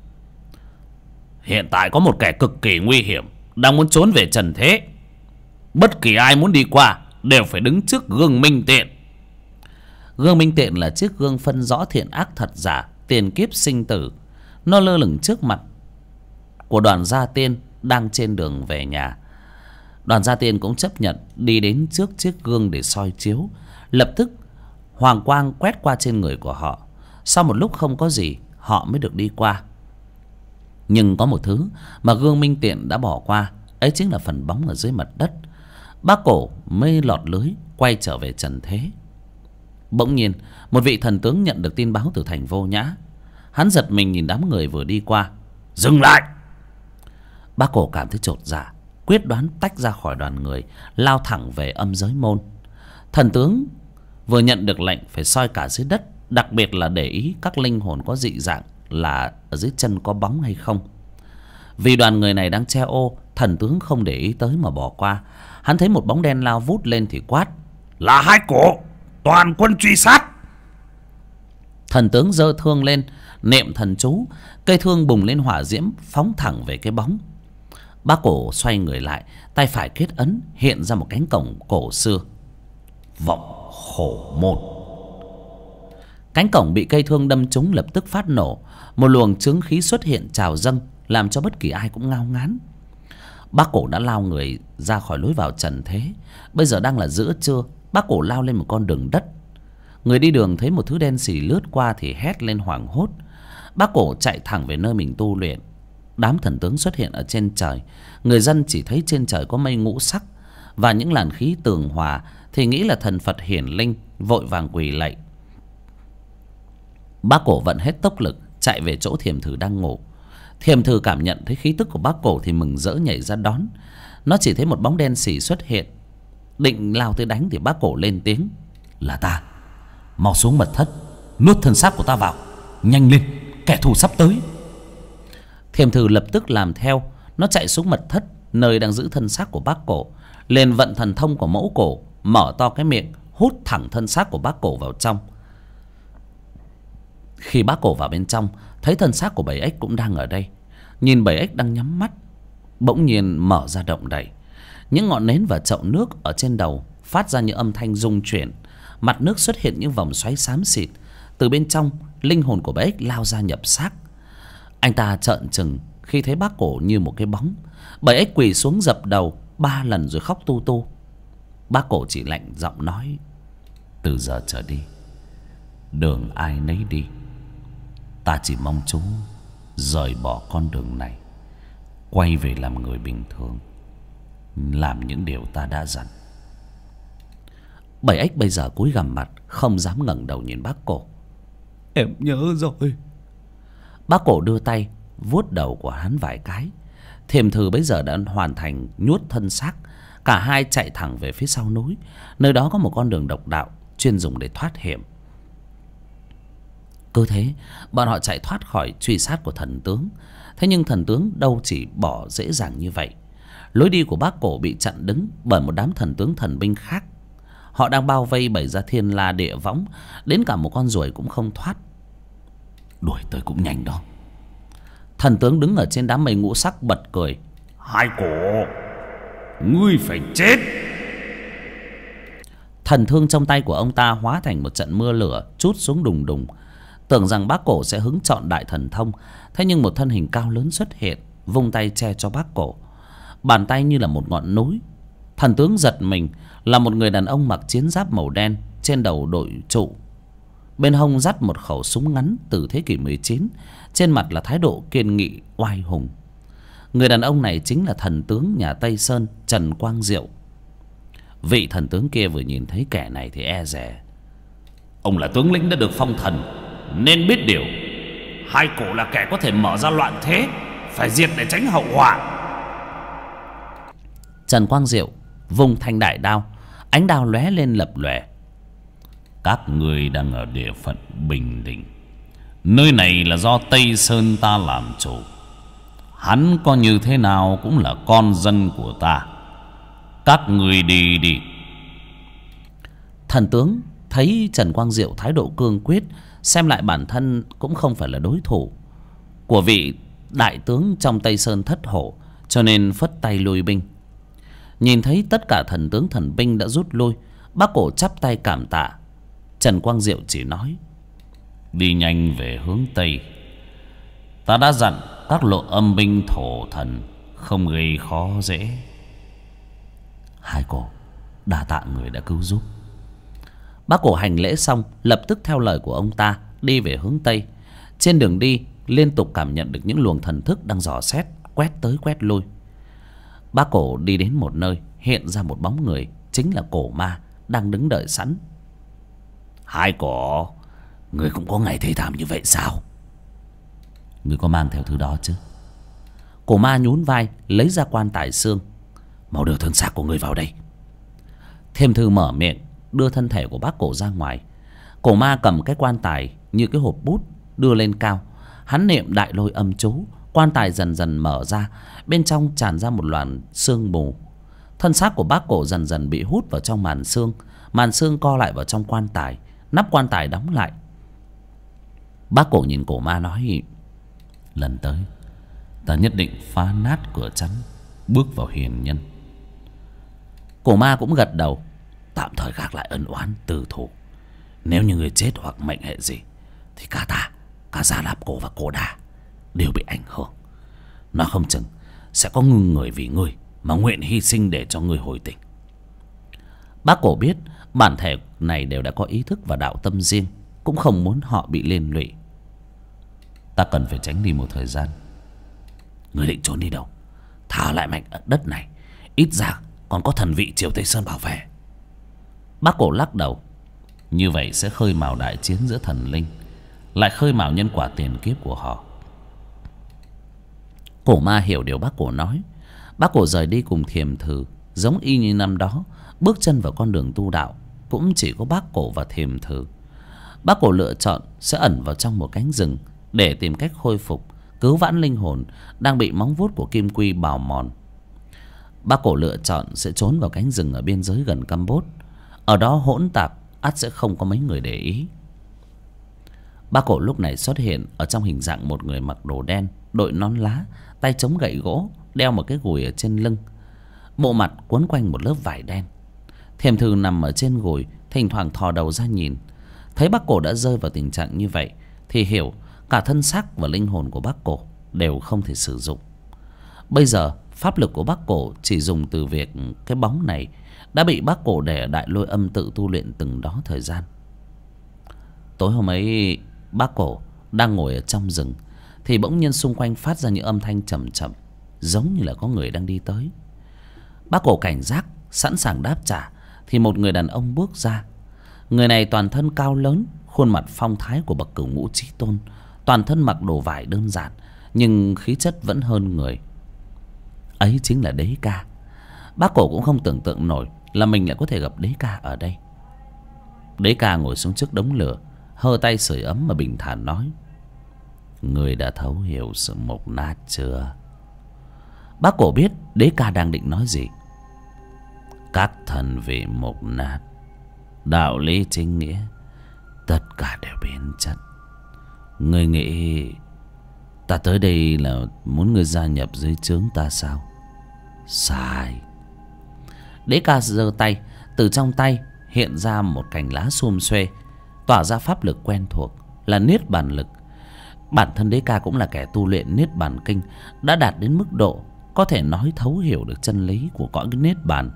Hiện tại có một kẻ cực kỳ nguy hiểm đang muốn trốn về trần thế. Bất kỳ ai muốn đi qua đều phải đứng trước gương minh tiện. Gương minh tiện là chiếc gương phân rõ thiện ác thật giả, tiền kiếp sinh tử. Nó lơ lửng trước mặt của đoàn gia tiên đang trên đường về nhà. Đoàn Gia Tiên cũng chấp nhận đi đến trước chiếc gương để soi chiếu. Lập tức hoàng quang quét qua trên người của họ. Sau một lúc không có gì, họ mới được đi qua. Nhưng có một thứ mà gương minh tiện đã bỏ qua, ấy chính là phần bóng ở dưới mặt đất. Bác Cổ mới lọt lưới quay trở về trần thế. Bỗng nhiên một vị thần tướng nhận được tin báo từ thành Vô Nhã. Hắn giật mình nhìn đám người vừa đi qua. Dừng lại! Bác Cổ cảm thấy chột dạ, quyết đoán tách ra khỏi đoàn người, lao thẳng về âm giới môn. Thần tướng vừa nhận được lệnh phải soi cả dưới đất, đặc biệt là để ý các linh hồn có dị dạng, là ở dưới chân có bóng hay không. Vì đoàn người này đang che ô, thần tướng không để ý tới mà bỏ qua. Hắn thấy một bóng đen lao vút lên thì quát: Là Hai Cổ, toàn quân truy sát! Thần tướng giơ thương lên, niệm thần chú, cây thương bùng lên hỏa diễm, phóng thẳng về cái bóng. Bác Cổ xoay người lại, tay phải kết ấn, hiện ra một cánh cổng cổ xưa. Vọng Hổ Môn. Cánh cổng bị cây thương đâm trúng lập tức phát nổ. Một luồng chướng khí xuất hiện trào dâng, làm cho bất kỳ ai cũng ngao ngán. Bác Cổ đã lao người ra khỏi lối vào trần thế. Bây giờ đang là giữa trưa. Bác Cổ lao lên một con đường đất. Người đi đường thấy một thứ đen xì lướt qua thì hét lên hoảng hốt. Bác Cổ chạy thẳng về nơi mình tu luyện. Đám thần tướng xuất hiện ở trên trời. Người dân chỉ thấy trên trời có mây ngũ sắc và những làn khí tường hòa thì nghĩ là thần Phật hiển linh, vội vàng quỳ lạy. Bác Cổ vận hết tốc lực chạy về chỗ Thiềm Thử đang ngủ. Thiềm Thử cảm nhận thấy khí tức của Bác Cổ thì mừng rỡ nhảy ra đón. Nó chỉ thấy một bóng đen xì xuất hiện, định lao tới đánh thì Bác Cổ lên tiếng: Là ta, mau xuống mật thất, nuốt thân xác của ta vào. Nhanh lên, kẻ thù sắp tới. Thiềm Thử lập tức làm theo. Nó chạy xuống mật thất nơi đang giữ thân xác của Bác Cổ, liền vận thần thông của Mẫu Cổ, mở to cái miệng hút thẳng thân xác của Bác Cổ vào trong. Khi Bác Cổ vào bên trong, thấy thân xác của bầy ếch cũng đang ở đây. Nhìn bầy ếch đang nhắm mắt, bỗng nhiên mở ra động đậy. Những ngọn nến và chậu nước ở trên đầu phát ra những âm thanh rung chuyển. Mặt nước xuất hiện những vòng xoáy xám xịt. Từ bên trong, linh hồn của bầy ếch lao ra nhập xác. Anh ta trợn trừng khi thấy Bác Cổ như một cái bóng. Bầy ếch quỳ xuống dập đầu 3 lần rồi khóc tu tu. Bác Cổ chỉ lạnh giọng nói: Từ giờ trở đi, đường ai nấy đi. Ta chỉ mong chú rời bỏ con đường này, quay về làm người bình thường, làm những điều ta đã dặn. Bầy ếch bây giờ cúi gằm mặt, không dám ngẩng đầu nhìn Bác Cổ. Em nhớ rồi. Bác Cổ đưa tay vuốt đầu của hắn vài cái. Thiềm Thử bây giờ đã hoàn thành nhuốt thân xác. Cả hai chạy thẳng về phía sau núi. Nơi đó có một con đường độc đạo chuyên dùng để thoát hiểm. Cứ thế bọn họ chạy thoát khỏi truy sát của thần tướng. Thế nhưng thần tướng đâu chỉ bỏ dễ dàng như vậy. Lối đi của Bác Cổ bị chặn đứng bởi một đám thần tướng thần binh khác. Họ đang bao vây bày ra thiên la địa võng, đến cả một con ruồi cũng không thoát. Đuổi tới cũng nhanh đó. Thần tướng đứng ở trên đám mây ngũ sắc bật cười: Hai Cổ, ngươi phải chết. Thần thương trong tay của ông ta hóa thành một trận mưa lửa trút xuống đùng đùng. Tưởng rằng Bác Cổ sẽ hứng chọn đại thần thông. Thế nhưng một thân hình cao lớn xuất hiện, vung tay che cho Bác Cổ. Bàn tay như là một ngọn núi. Thần tướng giật mình, là một người đàn ông mặc chiến giáp màu đen, trên đầu đội trụ, bên hông dắt một khẩu súng ngắn từ thế kỷ 19. Trên mặt là thái độ kiên nghị oai hùng. Người đàn ông này chính là thần tướng nhà Tây Sơn Trần Quang Diệu. Vị thần tướng kia vừa nhìn thấy kẻ này thì e dè: Ông là tướng lĩnh đã được phong thần, nên biết điều. Hai Cổ là kẻ có thể mở ra loạn thế, phải diệt để tránh hậu họa. Trần Quang Diệu vung thanh đại đao, ánh đao lóe lên lập lòe. Các ngươi đang ở địa phận Bình Định. Nơi này là do Tây Sơn ta làm chủ. Hắn có như thế nào cũng là con dân của ta. Các ngươi đi đi. Thần tướng thấy Trần Quang Diệu thái độ cương quyết, xem lại bản thân cũng không phải là đối thủ của vị đại tướng trong Tây Sơn Thất Hổ, cho nên phất tay lui binh. Nhìn thấy tất cả thần tướng thần binh đã rút lui, Bác Cổ chắp tay cảm tạ. Trần Quang Diệu chỉ nói: Đi nhanh về hướng Tây. Ta đã dặn các lộ âm binh thổ thần không gây khó dễ. Hai cổ đa tạ người đã cứu giúp. Bác Cổ hành lễ xong lập tức theo lời của ông ta đi về hướng tây. Trên đường đi liên tục cảm nhận được những luồng thần thức đang dò xét, quét tới quét lui. Bác Cổ đi đến một nơi hiện ra một bóng người, chính là Cổ Ma đang đứng đợi sẵn. Hai cổ, người cũng có ngày thê thảm như vậy sao? Người có mang theo thứ đó chứ? Cổ Ma nhún vai lấy ra quan tài xương. Mau đưa thân xác của người vào đây. Thiêm Thư mở miệng đưa thân thể của bác Cổ ra ngoài. Cổ Ma cầm cái quan tài như cái hộp bút đưa lên cao. Hắn niệm đại lôi âm chú, quan tài dần dần mở ra, bên trong tràn ra một loạt sương mù. Thân xác của bác Cổ dần dần bị hút vào trong màn xương co lại vào trong quan tài, nắp quan tài đóng lại. Bác Cổ nhìn Cổ Ma nói: lần tới ta nhất định phá nát cửa chắn, bước vào hiền nhân. Cổ Ma cũng gật đầu. Tạm thời gác lại ân oán từ thù. Nếu như người chết hoặc mệnh hệ gì thì cả ta, cả Gia Lạp Cổ và Cổ Đà đều bị ảnh hưởng. Nó không chừng sẽ có người vì ngươi mà nguyện hy sinh để cho ngươi hồi tỉnh. Bác Cổ biết bản thể này đều đã có ý thức và đạo tâm riêng, cũng không muốn họ bị liên lụy. Ta cần phải tránh đi một thời gian. Ngươi định trốn đi đâu? Thả lại mảnh đất này, ít ra còn có thần vị Triều Tây Sơn bảo vệ. Bác Cổ lắc đầu. Như vậy sẽ khơi mào đại chiến giữa thần linh, lại khơi mào nhân quả tiền kiếp của họ. Cổ Ma hiểu điều bác Cổ nói. Bác Cổ rời đi cùng Thiềm Thử, giống y như năm đó bước chân vào con đường tu đạo cũng chỉ có bác Cổ và Thiềm Thử. Bác Cổ lựa chọn sẽ ẩn vào trong một cánh rừng để tìm cách khôi phục, cứu vãn linh hồn đang bị móng vuốt của Kim Quy bào mòn. Bác Cổ lựa chọn sẽ trốn vào cánh rừng ở biên giới gần Campuchia. Ở đó hỗn tạp, ắt sẽ không có mấy người để ý. Bác Cổ lúc này xuất hiện ở trong hình dạng một người mặc đồ đen, đội nón lá, tay chống gậy gỗ, đeo một cái gùi ở trên lưng, bộ mặt quấn quanh một lớp vải đen. Thiềm Thư nằm ở trên gùi, thỉnh thoảng thò đầu ra nhìn. Thấy bác Cổ đã rơi vào tình trạng như vậy thì hiểu cả thân xác và linh hồn của bác Cổ đều không thể sử dụng. Bây giờ pháp lực của bác Cổ chỉ dùng từ việc cái bóng này đã bị bác Cổ để ở đại lôi âm tự tu luyện từng đó thời gian. Tối hôm ấy bác Cổ đang ngồi ở trong rừng thì bỗng nhiên xung quanh phát ra những âm thanh chậm chậm, giống như là có người đang đi tới. Bác Cổ cảnh giác sẵn sàng đáp trả thì một người đàn ông bước ra. Người này toàn thân cao lớn, khuôn mặt phong thái của bậc Cửu Ngũ Chí Tôn, toàn thân mặc đồ vải đơn giản nhưng khí chất vẫn hơn người. Ấy chính là Đế Ca. Bác Cổ cũng không tưởng tượng nổi là mình lại có thể gặp Đế Ca ở đây. Đế Ca ngồi xuống trước đống lửa, hơ tay sưởi ấm mà bình thản nói: người đã thấu hiểu sự mục nát chưa? Bác Cổ biết Đế Ca đang định nói gì. Các thần vị mục nát, đạo lý chính nghĩa tất cả đều biến chất. Ngươi nghĩ ta tới đây là muốn ngươi gia nhập dưới trướng ta sao? Sai. Đế Ca giơ tay, từ trong tay hiện ra một cành lá xum xuê, tỏa ra pháp lực quen thuộc là Niết Bàn lực. Bản thân Đế Ca cũng là kẻ tu luyện Niết Bàn kinh, đã đạt đến mức độ có thể nói thấu hiểu được chân lý của cõi Niết Bàn.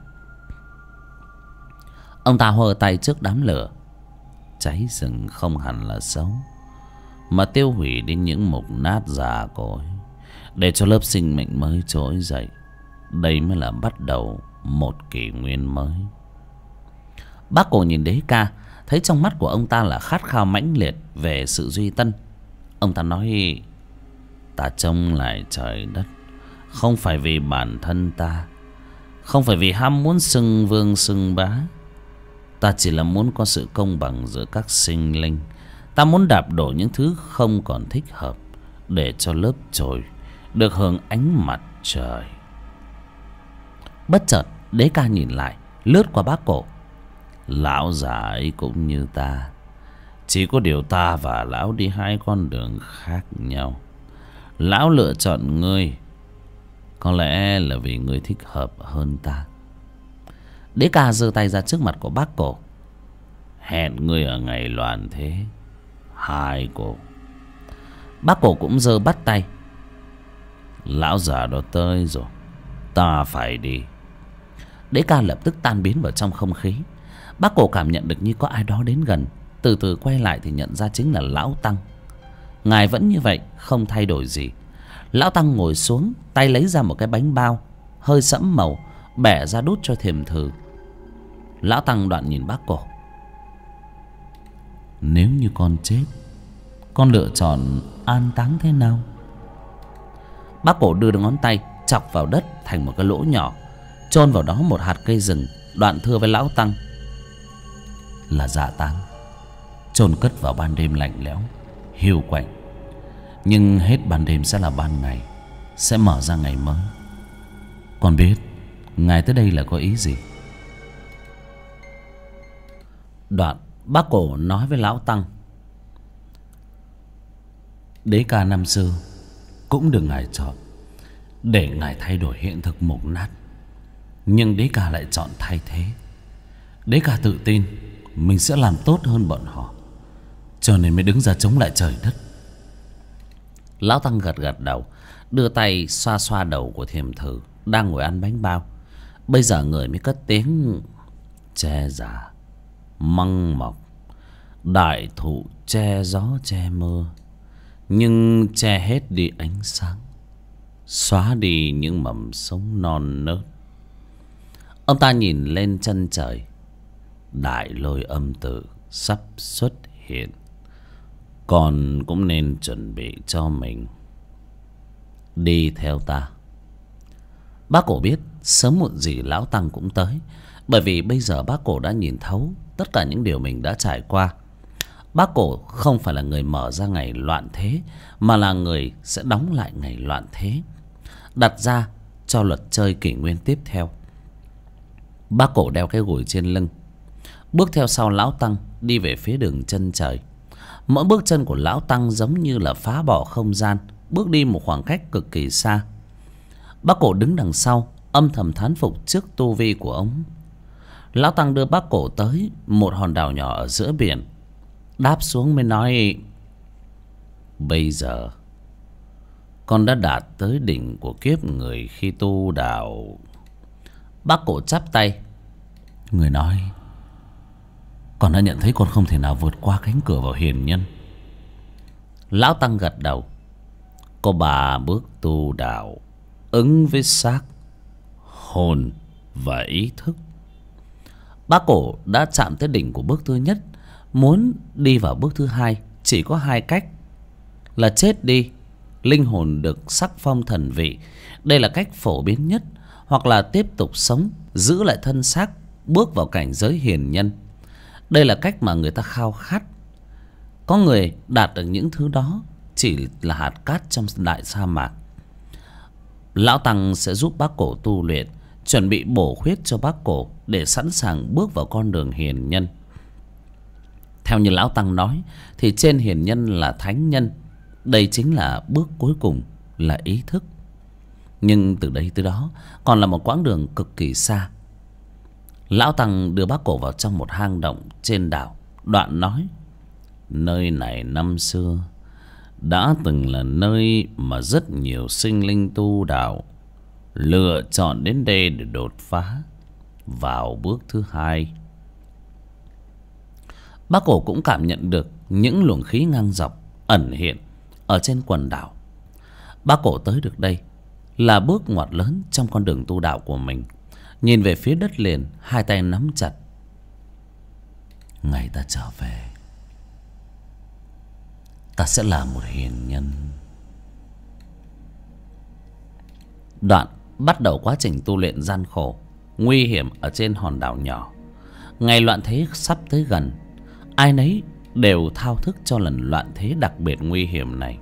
Ông ta hơ tay trước đám lửa. Cháy rừng không hẳn là xấu, mà tiêu hủy đi những mục nát già cỗi, để cho lớp sinh mệnh mới trỗi dậy. Đây mới là bắt đầu một kỷ nguyên mới. Bác Cổ nhìn Đế Ca, thấy trong mắt của ông ta là khát khao mãnh liệt về sự duy tân. Ông ta nói: ta trông lại trời đất, không phải vì bản thân ta, không phải vì ham muốn xưng vương xưng bá. Ta chỉ là muốn có sự công bằng giữa các sinh linh. Ta muốn đạp đổ những thứ không còn thích hợp, để cho lớp chồi được hưởng ánh mặt trời. Bất chợt Đế Ca nhìn lại, lướt qua bác Cổ. Lão già ấy cũng như ta, chỉ có điều ta và lão đi hai con đường khác nhau. Lão lựa chọn ngươi, có lẽ là vì ngươi thích hợp hơn ta. Đế Ca giơ tay ra trước mặt của bác Cổ. Hẹn ngươi ở ngày loạn thế, hai cổ. Bác Cổ cũng giơ bắt tay. Lão già đó tới rồi, Ta phải đi. Đế ca lập tức tan biến vào trong không khí. Bác Cổ cảm nhận được như có ai đó đến gần. Từ từ quay lại thì nhận ra chính là Lão Tăng. Ngài vẫn như vậy, không thay đổi gì. Lão Tăng ngồi xuống, tay lấy ra một cái bánh bao hơi sẫm màu, bẻ ra đút cho Thiềm Thử. Lão Tăng đoạn nhìn bác Cổ. Nếu như con chết, con lựa chọn an táng thế nào? Bác Cổ đưa ngón tay chọc vào đất thành một cái lỗ nhỏ, chôn vào đó một hạt cây rừng, đoạn thưa với Lão Tăng. Là dạ táng, chôn cất vào ban đêm lạnh lẽo, hiu quạnh. Nhưng hết ban đêm sẽ là ban ngày, sẽ mở ra ngày mới. Con biết ngài tới đây là có ý gì. Đoạn bác Cổ nói với Lão Tăng. Đế ca năm xưa cũng được ngài chọn để ngài thay đổi hiện thực mục nát, nhưng đế ca lại chọn thay thế. Đế ca tự tin mình sẽ làm tốt hơn bọn họ, cho nên mới đứng ra chống lại trời đất. Lão Tăng gật gật đầu, đưa tay xoa xoa đầu của Thiềm Thử đang ngồi ăn bánh bao. Bây giờ người mới cất tiếng. Che già măng mọc, đại thụ che gió che mưa, nhưng che hết đi ánh sáng, xóa đi những mầm sống non nớt. Ông ta nhìn lên chân trời. Đại lôi âm tự sắp xuất hiện, con cũng nên chuẩn bị cho mình. Đi theo ta. Bác Cổ biết sớm muộn gì Lão Tăng cũng tới, bởi vì bây giờ bác Cổ đã nhìn thấu tất cả những điều mình đã trải qua. Bác Cổ không phải là người mở ra ngày loạn thế, mà là người sẽ đóng lại ngày loạn thế, đặt ra cho luật chơi kỷ nguyên tiếp theo. Bác Cổ đeo cái gùi trên lưng, bước theo sau Lão Tăng đi về phía đường chân trời. Mỗi bước chân của Lão Tăng giống như là phá bỏ không gian, bước đi một khoảng cách cực kỳ xa. Bác Cổ đứng đằng sau, âm thầm thán phục trước tu vi của ông. Lão Tăng đưa bác Cổ tới một hòn đảo nhỏ ở giữa biển, đáp xuống mới nói. Bây giờ con đã đạt tới đỉnh của kiếp người khi tu đạo. Bác Cổ chắp tay. Người nói, con đã nhận thấy con không thể nào vượt qua cánh cửa vào hiền nhân. Lão Tăng gật đầu. Có 3 bước tu đạo ứng với xác, hồn và ý thức. Bác Cổ đã chạm tới đỉnh của bước thứ nhất. Muốn đi vào bước thứ hai chỉ có 2 cách, là chết đi, linh hồn được sắc phong thần vị, đây là cách phổ biến nhất, hoặc là tiếp tục sống, giữ lại thân xác, bước vào cảnh giới hiền nhân. Đây là cách mà người ta khao khát. Có người đạt được những thứ đó chỉ là hạt cát trong đại sa mạc. Lão Tăng sẽ giúp bác Cổ tu luyện, chuẩn bị bổ khuyết cho bác Cổ để sẵn sàng bước vào con đường hiền nhân. Theo như Lão Tăng nói thì trên hiền nhân là thánh nhân, đây chính là bước cuối cùng, là ý thức. Nhưng từ đây tới đó còn là một quãng đường cực kỳ xa. Lão Tăng đưa bác Cổ vào trong một hang động trên đảo, đoạn nói. Nơi này năm xưa đã từng là nơi mà rất nhiều sinh linh tu đạo lựa chọn đến đây để đột phá vào bước thứ 2. Bác Cổ cũng cảm nhận được những luồng khí ngang dọc ẩn hiện ở trên quần đảo. Bác Cổ tới được đây là bước ngoặt lớn trong con đường tu đạo của mình. Nhìn về phía đất liền, hai tay nắm chặt. Ngày ta trở về, ta sẽ là một hiền nhân. Đoạn bắt đầu quá trình tu luyện gian khổ, nguy hiểm ở trên hòn đảo nhỏ. Ngày loạn thế sắp tới gần, ai nấy đều thao thức cho lần loạn thế đặc biệt nguy hiểm này.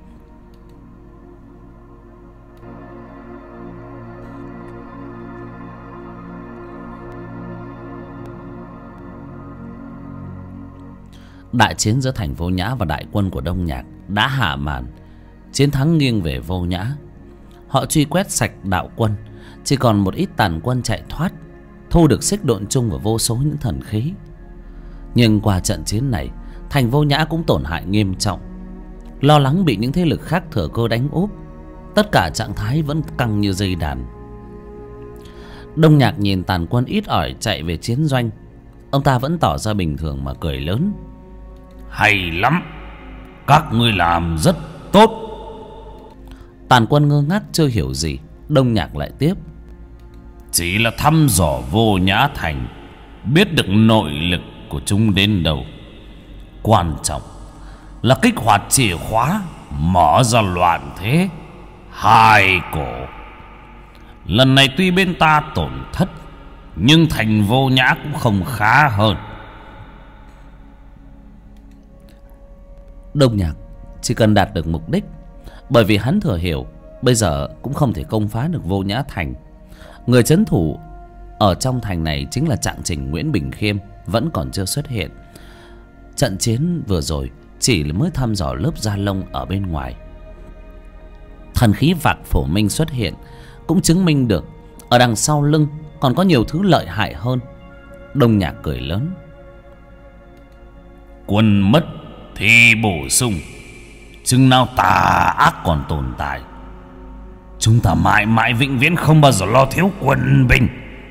Đại chiến giữa thành Vô Nhã và đại quân của Đông Nhạc đã hạ màn. Chiến thắng nghiêng về Vô Nhã. Họ truy quét sạch đạo quân, chỉ còn một ít tàn quân chạy thoát, thu được xích độn chung và vô số những thần khí. Nhưng qua trận chiến này, thành Vô Nhã cũng tổn hại nghiêm trọng. Lo lắng bị những thế lực khác thừa cơ đánh úp, tất cả trạng thái vẫn căng như dây đàn. Đông Nhạc nhìn tàn quân ít ỏi chạy về chiến doanh, ông ta vẫn tỏ ra bình thường mà cười lớn. Hay lắm, các ngươi làm rất tốt. Tàn quân ngơ ngác chưa hiểu gì. Đông Nhạc lại tiếp. Chỉ là thăm dò Vô Nhã Thành, biết được nội lực của chúng đến đâu. Quan trọng là kích hoạt chìa khóa mở ra loạn thế hai cổ. Lần này tuy bên ta tổn thất, nhưng thành Vô Nhã cũng không khá hơn. Đông Nhạc chỉ cần đạt được mục đích, bởi vì hắn thừa hiểu bây giờ cũng không thể công phá được Vô Nhã Thành. Người trấn thủ ở trong thành này chính là Trạng Trình Nguyễn Bình Khiêm, vẫn còn chưa xuất hiện. Trận chiến vừa rồi chỉ là mới thăm dò lớp da lông ở bên ngoài. Thần khí Vạc Phổ Minh xuất hiện cũng chứng minh được ở đằng sau lưng còn có nhiều thứ lợi hại hơn. Đông Nhạc cười lớn. Quân mất thì bổ sung, chừng nào tà ác còn tồn tại, chúng ta mãi mãi vĩnh viễn không bao giờ lo thiếu quân binh.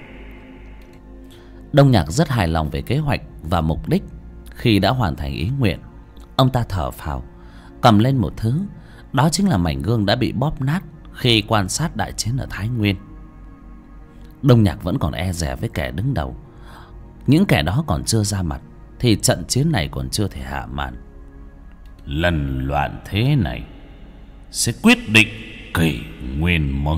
Đông Nhạc rất hài lòng về kế hoạch và mục đích. Khi đã hoàn thành ý nguyện, ông ta thở phào, cầm lên một thứ. Đó chính là mảnh gương đã bị bóp nát khi quan sát đại chiến ở Thái Nguyên. Đông Nhạc vẫn còn e dè với kẻ đứng đầu. Những kẻ đó còn chưa ra mặt thì trận chiến này còn chưa thể hạ màn. Lần loạn thế này sẽ quyết định kỷ nguyên mới.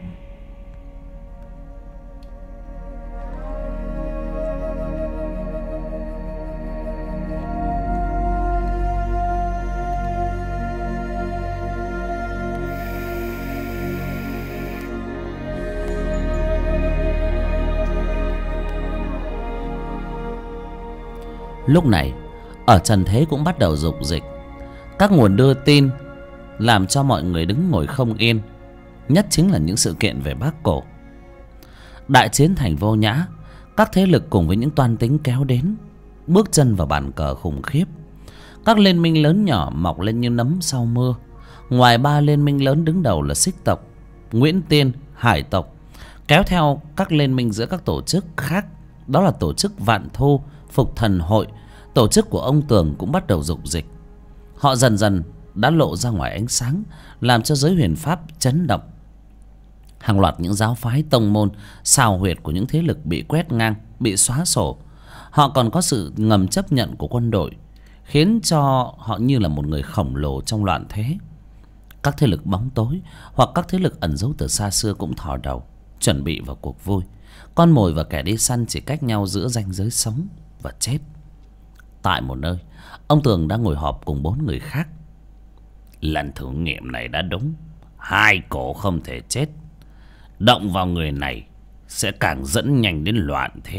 Lúc này ở trần thế cũng bắt đầu rục dịch. Các nguồn đưa tin làm cho mọi người đứng ngồi không yên, nhất chính là những sự kiện về Bác Cổ. Đại chiến thành Vô Nhã, các thế lực cùng với những toan tính kéo đến, bước chân vào bàn cờ khủng khiếp. Các liên minh lớn nhỏ mọc lên như nấm sau mưa. Ngoài ba liên minh lớn đứng đầu là Xích tộc, Nguyễn Tiên, Hải tộc, kéo theo các liên minh giữa các tổ chức khác. Đó là tổ chức Vạn Thu, Phục Thần Hội, tổ chức của ông Tường cũng bắt đầu rục dịch. Họ dần dần đã lộ ra ngoài ánh sáng, làm cho giới huyền pháp chấn động. Hàng loạt những giáo phái tông môn, xào huyệt của những thế lực bị quét ngang, bị xóa sổ. Họ còn có sự ngầm chấp nhận của quân đội, khiến cho họ như là một người khổng lồ trong loạn thế. Các thế lực bóng tối hoặc các thế lực ẩn giấu từ xa xưa cũng thò đầu, chuẩn bị vào cuộc vui. Con mồi và kẻ đi săn chỉ cách nhau giữa ranh giới sống và chết. Tại một nơi, ông Tường đang ngồi họp cùng 4 người khác. Lần thử nghiệm này đã đúng, hai cổ không thể chết. Động vào người này sẽ càng dẫn nhanh đến loạn thế.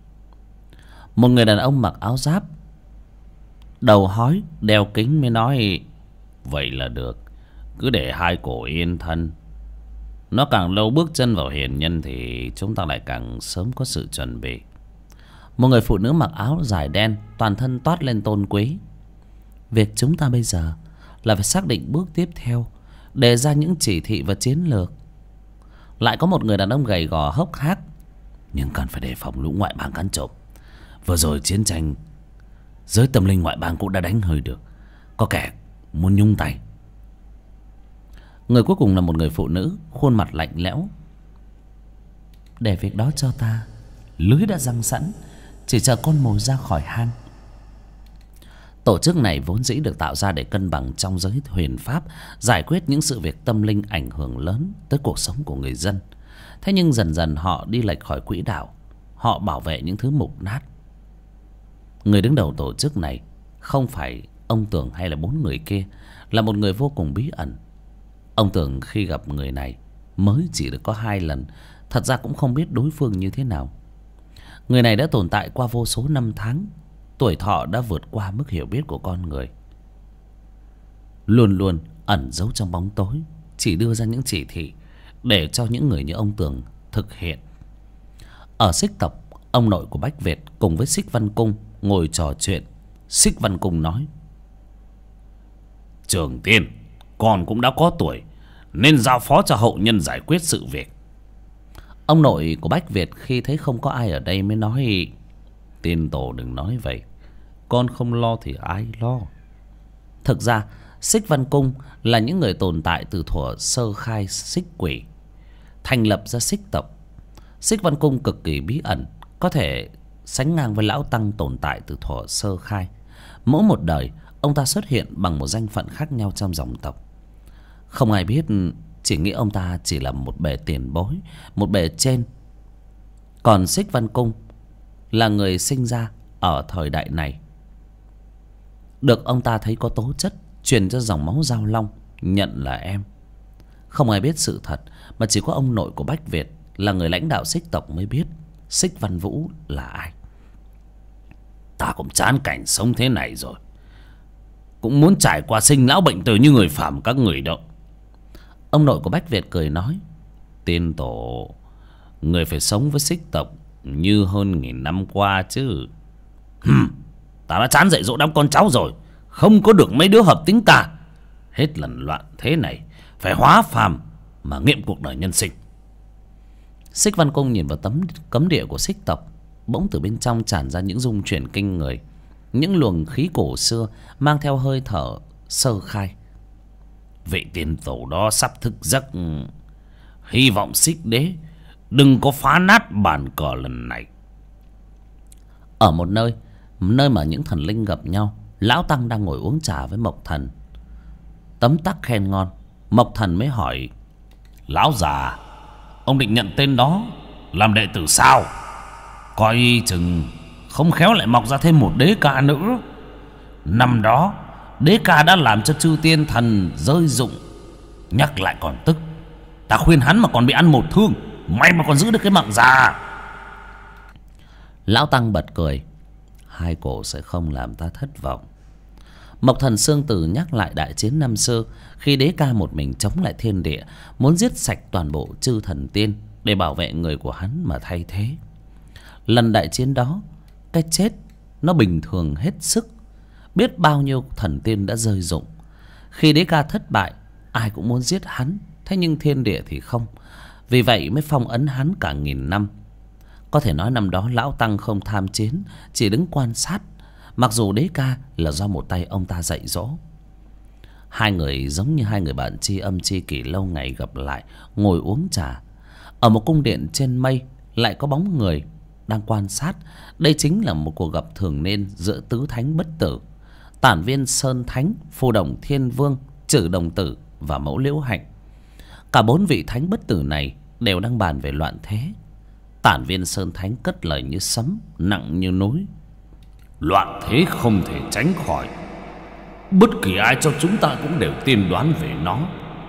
Một người đàn ông mặc áo giáp, đầu hói, đeo kính mới nói: vậy là được, cứ để hai cổ yên thân. Nó càng lâu bước chân vào hiền nhân thì chúng ta lại càng sớm có sự chuẩn bị. Một người phụ nữ mặc áo dài đen, toàn thân toát lên tôn quý: việc chúng ta bây giờ là phải xác định bước tiếp theo, đề ra những chỉ thị và chiến lược. Lại có một người đàn ông gầy gò hốc hác: nhưng cần phải đề phòng lũ ngoại bang cắn trộm. Vừa rồi chiến tranh, giới tâm linh ngoại bang cũng đã đánh hơi được, có kẻ muốn nhúng tay. Người cuối cùng là một người phụ nữ, khuôn mặt lạnh lẽo: để việc đó cho ta, lưới đã giăng sẵn, chỉ chờ con mồi ra khỏi hang. Tổ chức này vốn dĩ được tạo ra để cân bằng trong giới huyền pháp, giải quyết những sự việc tâm linh ảnh hưởng lớn tới cuộc sống của người dân. Thế nhưng dần dần họ đi lệch khỏi quỹ đạo. Họ bảo vệ những thứ mục nát. Người đứng đầu tổ chức này không phải ông Tường hay là 4 người kia, là một người vô cùng bí ẩn. Ông Tường khi gặp người này mới chỉ được có 2 lần, thật ra cũng không biết đối phương như thế nào. Người này đã tồn tại qua vô số năm tháng, tuổi thọ đã vượt qua mức hiểu biết của con người, luôn luôn ẩn giấu trong bóng tối, chỉ đưa ra những chỉ thị để cho những người như ông Tường thực hiện. Ở Xích tộc, ông nội của Bách Việt cùng với Xích Văn Cung ngồi trò chuyện. Xích Văn Cung nói: Trường Tiên, con cũng đã có tuổi, nên giao phó cho hậu nhân giải quyết sự việc. Ông nội của Bách Việt khi thấy không có ai ở đây mới nói: Tiên tổ đừng nói vậy, con không lo thì ai lo. Thực ra Xích Văn Cung là những người tồn tại từ thuở sơ khai xích quỷ, thành lập ra xích tộc. Xích Văn Cung cực kỳ bí ẩn, có thể sánh ngang với Lão Tăng tồn tại từ thuở sơ khai. Mỗi một đời ông ta xuất hiện bằng một danh phận khác nhau trong dòng tộc. Không ai biết, chỉ nghĩ ông ta chỉ là một bề tiền bối, một bề trên. Còn Xích Văn Cung là người sinh ra ở thời đại này, được ông ta thấy có tố chất, truyền cho dòng máu Giao Long, nhận là em. Không ai biết sự thật, mà chỉ có ông nội của Bách Việt là người lãnh đạo xích tộc mới biết Xích Văn Vũ là ai. Ta cũng chán cảnh sống thế này rồi, cũng muốn trải qua sinh lão bệnh tử như người phàm các người đó. Ông nội của Bách Việt cười nói: Tiên tổ, người phải sống với xích tộc như hơn 1000 năm qua chứ. Ta đã chán dạy dỗ đám con cháu rồi, không có được mấy đứa hợp tính cả. Hết lần loạn thế này phải hóa phàm mà nghiệm cuộc đời nhân sinh. Xích Văn Cung nhìn vào tấm cấm địa của xích tộc, bỗng từ bên trong tràn ra những dung chuyển kinh người, những luồng khí cổ xưa mang theo hơi thở sơ khai. Vị tiên tổ đó sắp thức giấc, hy vọng Xích Đế đừng có phá nát bàn cờ lần này. Ở một nơi mà những thần linh gặp nhau, Lão Tăng đang ngồi uống trà với Mộc Thần. Tấm tắc khen ngon, Mộc Thần mới hỏi: Lão già, ông định nhận tên đó làm đệ tử sao? Coi chừng không khéo lại mọc ra thêm một đế ca nữa. Năm đó đế ca đã làm cho chư tiên thần rơi rụng, nhắc lại còn tức. Ta khuyên hắn mà còn bị ăn một thương, may mà còn giữ được cái mạng già. Lão Tăng bật cười: Hai cổ sẽ không làm ta thất vọng. Mộc Thần Xương Tử nhắc lại đại chiến năm xưa, khi đế ca một mình chống lại thiên địa, muốn giết sạch toàn bộ chư thần tiên để bảo vệ người của hắn mà thay thế. Lần đại chiến đó, cái chết nó bình thường hết sức. Biết bao nhiêu thần tiên đã rơi rụng. Khi đế ca thất bại, ai cũng muốn giết hắn, thế nhưng thiên địa thì không. Vì vậy mới phong ấn hắn cả 1000 năm. Có thể nói năm đó Lão Tăng không tham chiến, chỉ đứng quan sát, mặc dù đế ca là do một tay ông ta dạy dỗ. Hai người giống như hai người bạn tri âm tri kỷ lâu ngày gặp lại, ngồi uống trà. Ở một cung điện trên mây lại có bóng người đang quan sát. Đây chính là một cuộc gặp thường niên giữa tứ thánh bất tử, Tản Viên Sơn Thánh, Phù Đồng Thiên Vương, Trử Đồng Tử và Mẫu Liễu Hạnh. Cả 4 vị thánh bất tử này đều đang bàn về loạn thế. Tản Viên Sơn Thánh cất lời như sấm, nặng như núi: Loạn thế không thể tránh khỏi, bất kỳ ai cho chúng ta cũng đều tiên đoán về nó.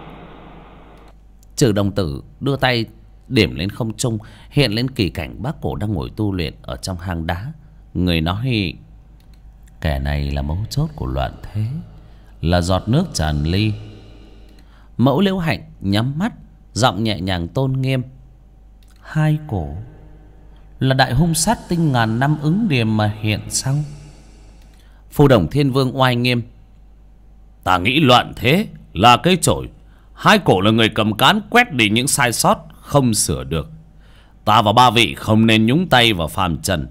Trử Đồng Tử đưa tay điểm lên không trung, hiện lên kỳ cảnh Bác Cổ đang ngồi tu luyện ở trong hang đá. Người nói: Kẻ này là mấu chốt của loạn thế, là giọt nước tràn ly. Mẫu Liễu Hạnh nhắm mắt, giọng nhẹ nhàng tôn nghiêm: Hai cổ là đại hung sát tinh ngàn năm ứng điềm mà hiện sau. Phù Đồng Thiên Vương oai nghiêm: Ta nghĩ loạn thế là cây chổi, hai cổ là người cầm cán quét đi những sai sót không sửa được. Ta và ba vị không nên nhúng tay vào phàm trần.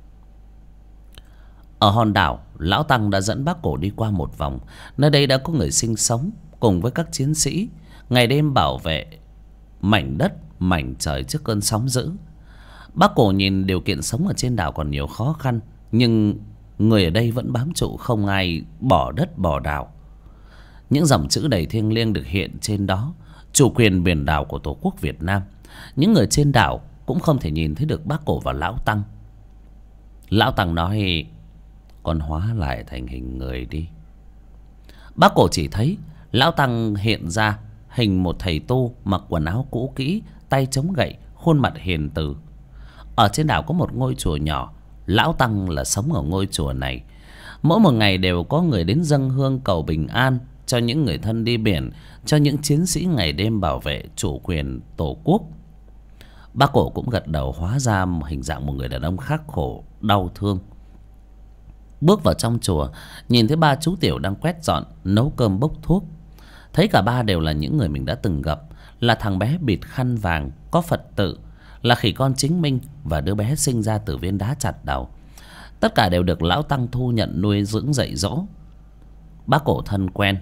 Ở hòn đảo, Lão Tăng đã dẫn Bác Cổ đi qua một vòng. Nơi đây đã có người sinh sống cùng với các chiến sĩ, ngày đêm bảo vệ mảnh đất mảnh trời trước cơn sóng dữ. Bác Cổ nhìn điều kiện sống ở trên đảo còn nhiều khó khăn, nhưng người ở đây vẫn bám trụ, không ai bỏ đất bỏ đảo. Những dòng chữ đầy thiêng liêng được hiện trên đó: chủ quyền biển đảo của Tổ quốc Việt Nam. Những người trên đảo cũng không thể nhìn thấy được Bác Cổ và Lão Tăng. Lão Tăng nói: Con hóa lại thành hình người đi. Bác Cổ chỉ thấy Lão Tăng hiện ra hình một thầy tu, mặc quần áo cũ kỹ, tay chống gậy, khuôn mặt hiền từ. Ở trên đảo có một ngôi chùa nhỏ, Lão Tăng là sống ở ngôi chùa này. Mỗi một ngày đều có người đến dâng hương cầu bình an cho những người thân đi biển, cho những chiến sĩ ngày đêm bảo vệ chủ quyền Tổ quốc. Bác Cổ cũng gật đầu, hóa ra hình dạng một người đàn ông khắc khổ, đau thương. Bước vào trong chùa, nhìn thấy ba chú tiểu đang quét dọn, nấu cơm bốc thuốc. Thấy cả ba đều là những người mình đã từng gặp, là thằng bé bịt khăn vàng có Phật tự, là khỉ con chính Minh và đứa bé sinh ra từ viên đá chặt đầu. Tất cả đều được lão Tăng thu nhận nuôi dưỡng dạy dỗ. Bác Cổ thân quen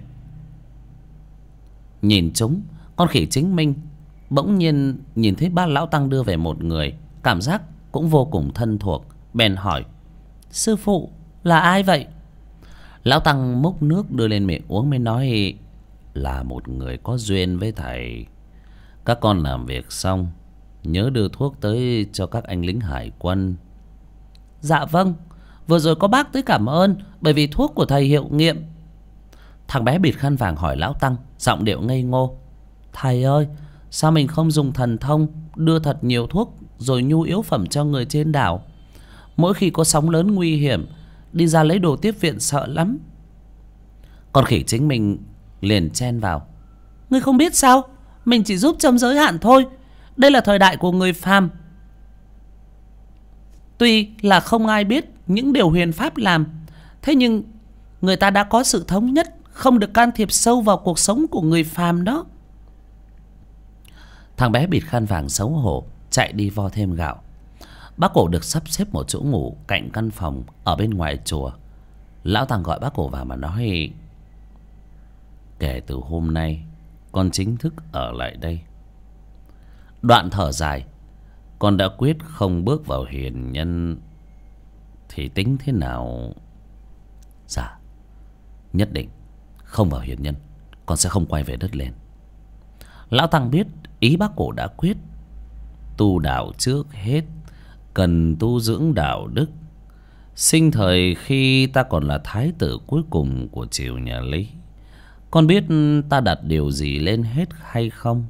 nhìn chúng, con khỉ chính Minh bỗng nhiên nhìn thấy ba lão Tăng đưa về một người, cảm giác cũng vô cùng thân thuộc, bèn hỏi: sư phụ là ai vậy? Lão Tăng múc nước đưa lên miệng uống mới nói: là một người có duyên với thầy. Các con làm việc xong nhớ đưa thuốc tới cho các anh lính hải quân. Dạ vâng, vừa rồi có bác tới cảm ơn, bởi vì thuốc của thầy hiệu nghiệm. Thằng bé bịt khăn vàng hỏi lão Tăng, giọng điệu ngây ngô: thầy ơi, sao mình không dùng thần thông đưa thật nhiều thuốc rồi nhu yếu phẩm cho người trên đảo? Mỗi khi có sóng lớn nguy hiểm, đi ra lấy đồ tiếp viện sợ lắm. Con khỉ chính mình liền chen vào: ngươi không biết sao? Mình chỉ giúp trong giới hạn thôi. Đây là thời đại của người phàm. Tuy là không ai biết những điều huyền pháp làm, thế nhưng người ta đã có sự thống nhất không được can thiệp sâu vào cuộc sống của người phàm đó. Thằng bé bịt khăn vàng xấu hổ chạy đi vo thêm gạo. Bác Cổ được sắp xếp một chỗ ngủ cạnh căn phòng ở bên ngoài chùa. Lão Tăng gọi bác Cổ vào mà nói: kể từ hôm nay con chính thức ở lại đây. Đoạn thở dài: con đã quyết không bước vào hiền nhân thì tính thế nào? Dạ, nhất định không vào hiền nhân, con sẽ không quay về đất liền. Lão Tăng biết ý bác Cổ đã quyết. Tu đạo trước hết, cần tu dưỡng đạo đức. Sinh thời khi ta còn là thái tử cuối cùng của triều nhà Lý, con biết ta đặt điều gì lên hết hay không?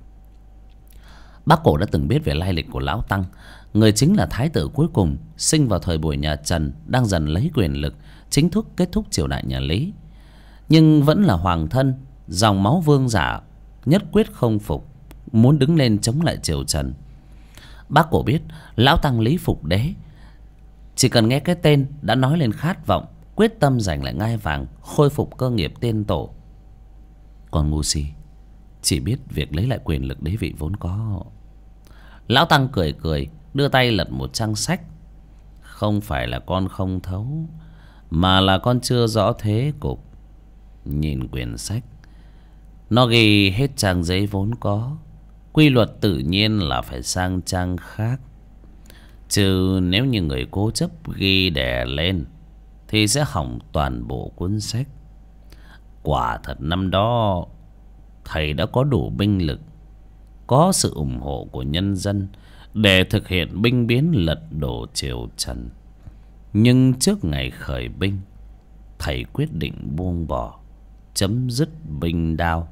Bác Cổ đã từng biết về lai lịch của lão Tăng. Người chính là thái tử cuối cùng, sinh vào thời buổi nhà Trần, đang dần lấy quyền lực, chính thức kết thúc triều đại nhà Lý. Nhưng vẫn là hoàng thân, dòng máu vương giả, nhất quyết không phục, muốn đứng lên chống lại triều Trần. Bác Cổ biết lão Tăng Lý Phục Đế chỉ cần nghe cái tên đã nói lên khát vọng, quyết tâm giành lại ngai vàng, khôi phục cơ nghiệp tiên tổ. Còn ngu si chỉ biết việc lấy lại quyền lực đế vị vốn có. Lão Tăng cười cười, đưa tay lật một trang sách. Không phải là con không thấu, mà là con chưa rõ thế cục. Nhìn quyển sách, nó ghi hết trang giấy vốn có, quy luật tự nhiên là phải sang trang khác. Chứ nếu như người cố chấp ghi đè lên thì sẽ hỏng toàn bộ cuốn sách. Quả thật năm đó thầy đã có đủ binh lực, có sự ủng hộ của nhân dân để thực hiện binh biến lật đổ triều Trần. Nhưng trước ngày khởi binh, thầy quyết định buông bỏ, chấm dứt binh đao.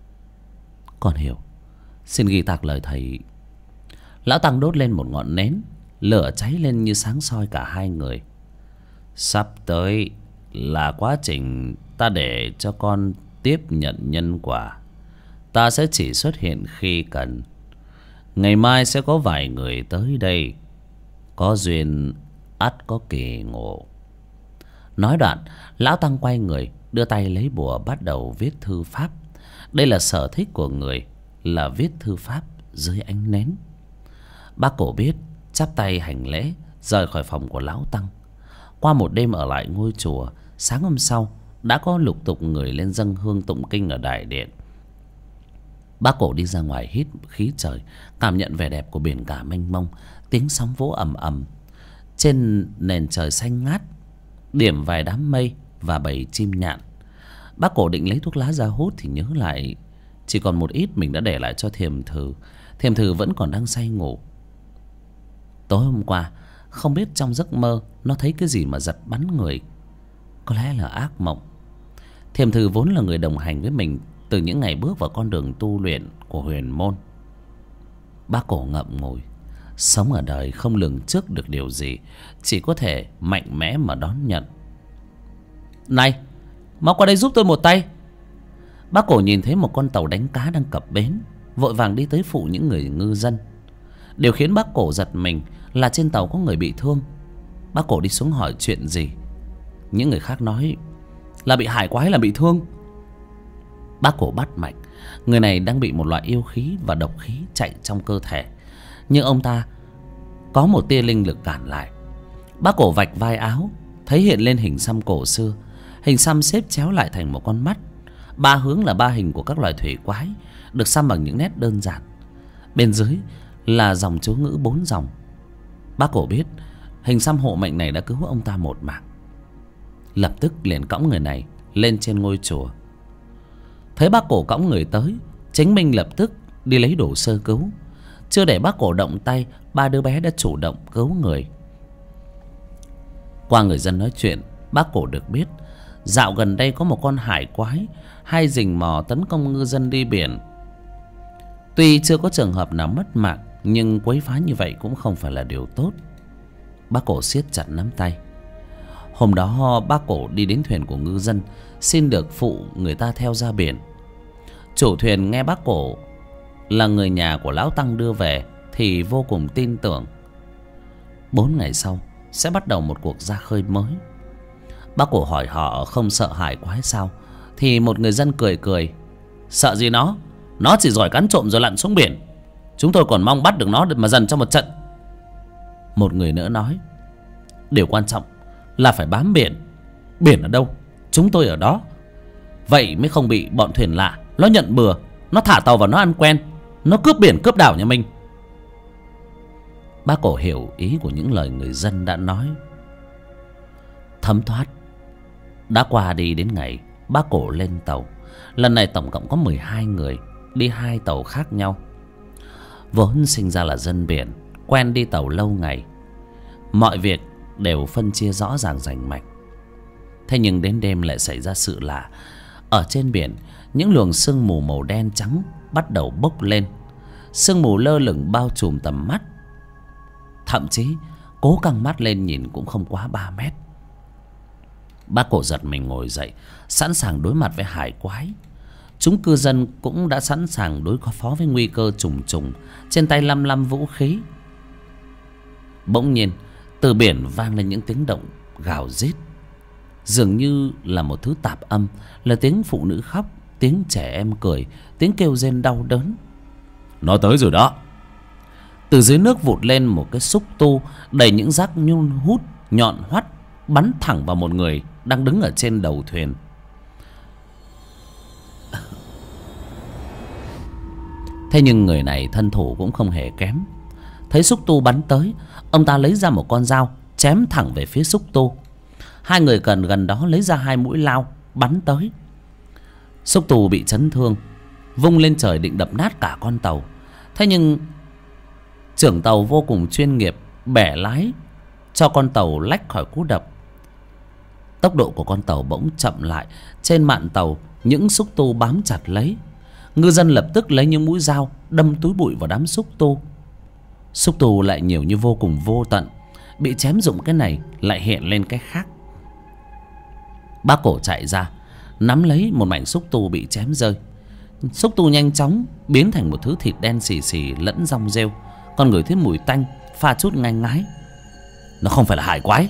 Con hiểu, xin ghi tạc lời thầy. Lão Tăng đốt lên một ngọn nến, lửa cháy lên như sáng soi cả hai người. Sắp tới là quá trình ta để cho con tiếp nhận nhân quả. Ta sẽ chỉ xuất hiện khi cần. Ngày mai sẽ có vài người tới đây, có duyên ắt có kỳ ngộ. Nói đoạn, lão Tăng quay người, đưa tay lấy bùa bắt đầu viết thư pháp. Đây là sở thích của người, là viết thư pháp dưới ánh nến. Bác Cổ biết, chắp tay hành lễ, rời khỏi phòng của lão Tăng. Qua một đêm ở lại ngôi chùa, sáng hôm sau đã có lục tục người lên dâng hương tụng kinh ở đại điện. Bác Cổ đi ra ngoài hít khí trời, cảm nhận vẻ đẹp của biển cả mênh mông, tiếng sóng vỗ ầm ầm. Trên nền trời xanh ngát, điểm vài đám mây và bầy chim nhạn. Bác Cổ định lấy thuốc lá ra hút thì nhớ lại chỉ còn một ít mình đã để lại cho Thiềm Thử. Thiềm Thử vẫn còn đang say ngủ. Tối hôm qua không biết trong giấc mơ nó thấy cái gì mà giật bắn người. Có lẽ là ác mộng. Thiềm Thử vốn là người đồng hành với mình từ những ngày bước vào con đường tu luyện của huyền môn. Bác Cổ ngậm ngùi. Sống ở đời không lường trước được điều gì, chỉ có thể mạnh mẽ mà đón nhận. Này, mau qua đây giúp tôi một tay. Bác Cổ nhìn thấy một con tàu đánh cá đang cập bến, vội vàng đi tới phụ những người ngư dân. Điều khiến bác Cổ giật mình là trên tàu có người bị thương. Bác Cổ đi xuống hỏi chuyện gì. Những người khác nói là bị hải quái làm bị thương. Bác Cổ bắt mạch, người này đang bị một loại yêu khí và độc khí chạy trong cơ thể. nhưng ông ta có một tia linh lực cản lại. Bác Cổ vạch vai áo, thấy hiện lên hình xăm cổ xưa. Hình xăm xếp chéo lại thành một con mắt. Ba hướng là ba hình của các loài thủy quái, được xăm bằng những nét đơn giản. Bên dưới là dòng chú ngữ 4 dòng. Bác Cổ biết hình xăm hộ mệnh này đã cứu ông ta một mạng. Lập tức liền cõng người này lên trên ngôi chùa. Thấy bác Cổ cõng người tới, Chính Minh lập tức đi lấy đồ sơ cứu. Chưa để bác Cổ động tay, ba đứa bé đã chủ động cứu người. Qua người dân nói chuyện, bác Cổ được biết dạo gần đây có một con hải quái hay rình mò tấn công ngư dân đi biển. Tuy chưa có trường hợp nào mất mạng, nhưng quấy phá như vậy cũng không phải là điều tốt. Bác Cổ siết chặt nắm tay. Hôm đó bác Cổ đi đến thuyền của ngư dân, xin được phụ người ta theo ra biển. Chủ thuyền nghe bác Cổ là người nhà của lão tăng đưa về thì vô cùng tin tưởng. 4 ngày sau sẽ bắt đầu một cuộc ra khơi mới. Bác Cổ hỏi họ không sợ hải quái sao, thì một người dân cười cười: sợ gì nó chỉ giỏi cắn trộm rồi lặn xuống biển. Chúng tôi còn mong bắt được nó mà dần trong một trận. Một người nữa nói: điều quan trọng là phải bám biển. Biển ở đâu chúng tôi ở đó. Vậy mới không bị bọn thuyền lạ nó nhận bừa, nó thả tàu vào nó ăn quen, nó cướp biển cướp đảo nhà mình. Bác Cổ hiểu ý của những lời người dân đã nói. Thấm thoát đã qua đi đến ngày bác Cổ lên tàu. Lần này tổng cộng có 12 người, đi 2 tàu khác nhau. Vốn sinh ra là dân biển, quen đi tàu lâu ngày, mọi việc đều phân chia rõ ràng rành mạch. Thế nhưng đến đêm lại xảy ra sự lạ. Ở trên biển, những luồng sương mù màu đen trắng bắt đầu bốc lên. Sương mù lơ lửng bao trùm tầm mắt. Thậm chí cố căng mắt lên nhìn cũng không quá 3 mét. Bác Cổ giật mình ngồi dậy, sẵn sàng đối mặt với hải quái. Chúng cư dân cũng đã sẵn sàng đối phó với nguy cơ trùng trùng, trên tay lăm lăm vũ khí. Bỗng nhiên từ biển vang lên những tiếng động gào rít, dường như là một thứ tạp âm, là tiếng phụ nữ khóc, tiếng trẻ em cười, tiếng kêu rên đau đớn. Nó tới rồi đó. Từ dưới nước vụt lên một cái xúc tu đầy những rác nhun hút nhọn hoắt, bắn thẳng vào một người đang đứng ở trên đầu thuyền. Thế nhưng người này thân thủ cũng không hề kém. Thấy xúc tu bắn tới, ông ta lấy ra một con dao chém thẳng về phía xúc tu. Hai người gần đó lấy ra 2 mũi lao bắn tới. Xúc tu bị chấn thương, vung lên trời định đập nát cả con tàu. Thế nhưng trưởng tàu vô cùng chuyên nghiệp, bẻ lái cho con tàu lách khỏi cú đập. Tốc độ của con tàu bỗng chậm lại. Trên mạn tàu những xúc tu bám chặt lấy. Ngư dân lập tức lấy những mũi dao đâm túi bụi vào đám xúc tu. Xúc tu lại nhiều như vô cùng vô tận, bị chém dụng cái này lại hiện lên cái khác. Bác Cổ chạy ra nắm lấy một mảnh xúc tu bị chém rơi. Xúc tu nhanh chóng biến thành một thứ thịt đen xì xì lẫn rong rêu, còn ngửi thấy mùi tanh pha chút ngai ngái. Nó không phải là hải quái.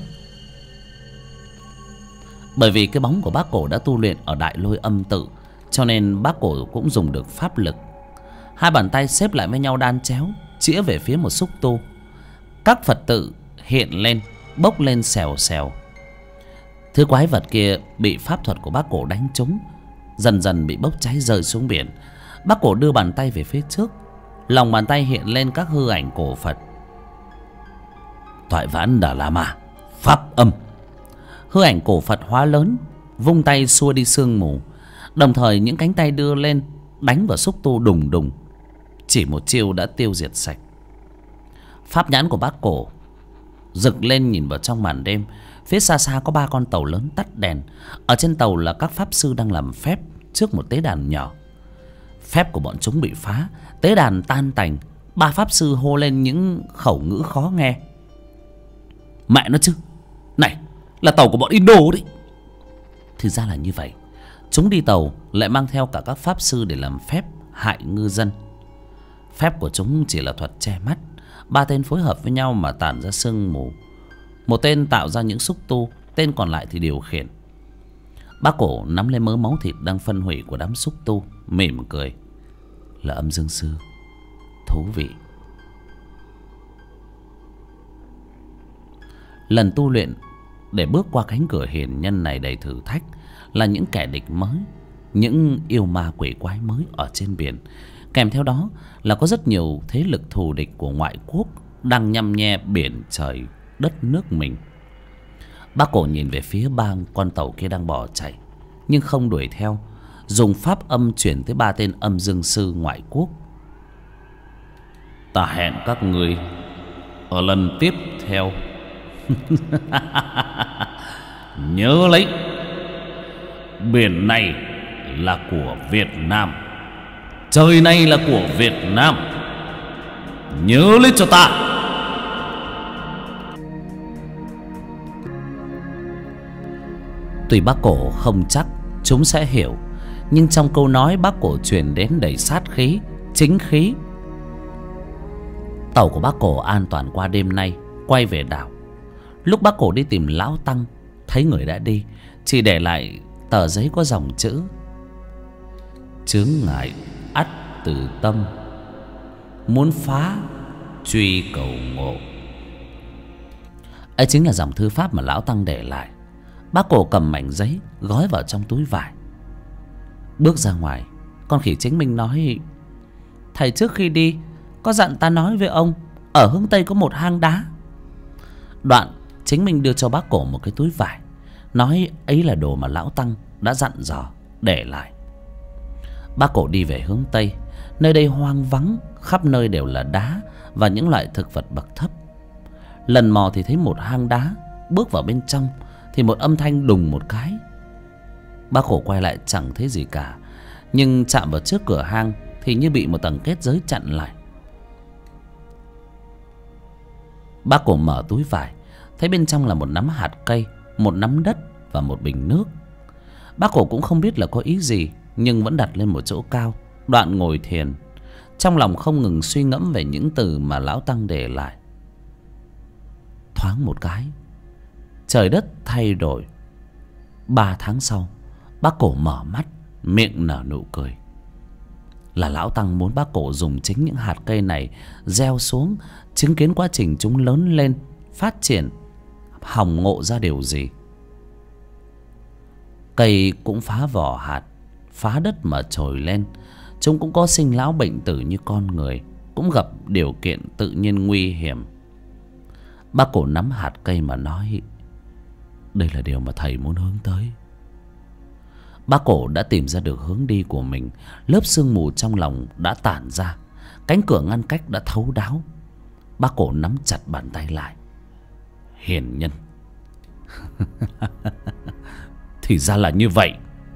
Bởi vì cái bóng của bác Cổ đã tu luyện ở Đại Lôi Âm Tự, cho nên bác Cổ cũng dùng được pháp lực. 2 bàn tay xếp lại với nhau đan chéo, chĩa về phía một xúc tu. Các Phật tự hiện lên, bốc lên xèo xèo. Thứ quái vật kia bị pháp thuật của bác Cổ đánh trúng, dần dần bị bốc cháy rơi xuống biển. Bác Cổ đưa bàn tay về phía trước, lòng bàn tay hiện lên các hư ảnh cổ Phật. Thoại vãn Đà La Ma, pháp âm. Hư ảnh cổ Phật hóa lớn, vung tay xua đi sương mù. Đồng thời những cánh tay đưa lên đánh vào xúc tu đùng đùng. Chỉ một chiêu đã tiêu diệt sạch. Pháp nhãn của bác Cổ rực lên nhìn vào trong màn đêm. Phía xa xa có 3 con tàu lớn tắt đèn. Ở trên tàu là các pháp sư đang làm phép trước một tế đàn nhỏ. Phép của bọn chúng bị phá, tế đàn tan tành. 3 pháp sư hô lên những khẩu ngữ khó nghe. Mẹ nó chứ, này là tàu của bọn Indo đấy. Thì ra là như vậy. Chúng đi tàu lại mang theo cả các pháp sư để làm phép hại ngư dân. Phép của chúng chỉ là thuật che mắt. 3 tên phối hợp với nhau mà tản ra sương mù. Một tên tạo ra những xúc tu, tên còn lại thì điều khiển. Bác Cổ nắm lấy mớ máu thịt đang phân hủy của đám xúc tu, mỉm cười. Là âm dương sư, thú vị. Lần tu luyện để bước qua cánh cửa hiền nhân này đầy thử thách là những kẻ địch mới, những yêu ma quỷ quái mới ở trên biển. Kèm theo đó là có rất nhiều thế lực thù địch của ngoại quốc đang nhăm nhe biển trời đất nước mình. Bác Cổ nhìn về phía ba con tàu kia đang bỏ chạy, nhưng không đuổi theo, dùng pháp âm chuyển tới 3 tên âm dương sư ngoại quốc. Ta hẹn các người ở lần tiếp theo. Nhớ lấy, biển này là của Việt Nam, trời này là của Việt Nam. Nhớ lấy cho ta. Tuy bác Cổ không chắc chúng sẽ hiểu, nhưng trong câu nói bác Cổ truyền đến đầy sát khí, chính khí. Tàu của bác Cổ an toàn qua đêm nay, quay về đảo. Lúc bác Cổ đi tìm lão tăng, thấy người đã đi, chỉ để lại tờ giấy có dòng chữ: chướng ngại ắt từ tâm, muốn phá truy cầu ngộ. Ấy chính là dòng thư pháp mà lão tăng để lại. Bác Cổ cầm mảnh giấy gói vào trong túi vải, bước ra ngoài. Con khỉ Chính Minh nói: thầy trước khi đi có dặn ta nói với ông, ở hướng Tây có một hang đá. Đoạn Chính Minh đưa cho bác Cổ một cái túi vải, nói ấy là đồ mà lão tăng đã dặn dò để lại. Bác Cổ đi về hướng Tây. Nơi đây hoang vắng, khắp nơi đều là đá và những loại thực vật bậc thấp. Lần mò thì thấy một hang đá, bước vào bên trong thì một âm thanh đùng một cái. Bác Cổ quay lại chẳng thấy gì cả, nhưng chạm vào trước cửa hang thì như bị một tầng kết giới chặn lại. Bác Cổ mở túi vải, thấy bên trong là một nắm hạt cây, một nắm đất và một bình nước. Bác Cổ cũng không biết là có ý gì, nhưng vẫn đặt lên một chỗ cao, đoạn ngồi thiền, trong lòng không ngừng suy ngẫm về những từ mà lão tăng để lại. Thoáng một cái, trời đất thay đổi. 3 tháng sau, bác Cổ mở mắt, miệng nở nụ cười. Là lão tăng muốn bác Cổ dùng chính những hạt cây này gieo xuống, chứng kiến quá trình chúng lớn lên, phát triển, hòng ngộ ra điều gì. Cây cũng phá vỏ hạt, phá đất mà trồi lên. Chúng cũng có sinh lão bệnh tử như con người, cũng gặp điều kiện tự nhiên nguy hiểm. Bác Cổ nắm hạt cây mà nói: đây là điều mà thầy muốn hướng tới. Bác Cổ đã tìm ra được hướng đi của mình. Lớp sương mù trong lòng đã tản ra, cánh cửa ngăn cách đã thấu đáo. Bác Cổ nắm chặt bàn tay lại. Hiền nhân. Thì ra là như vậy.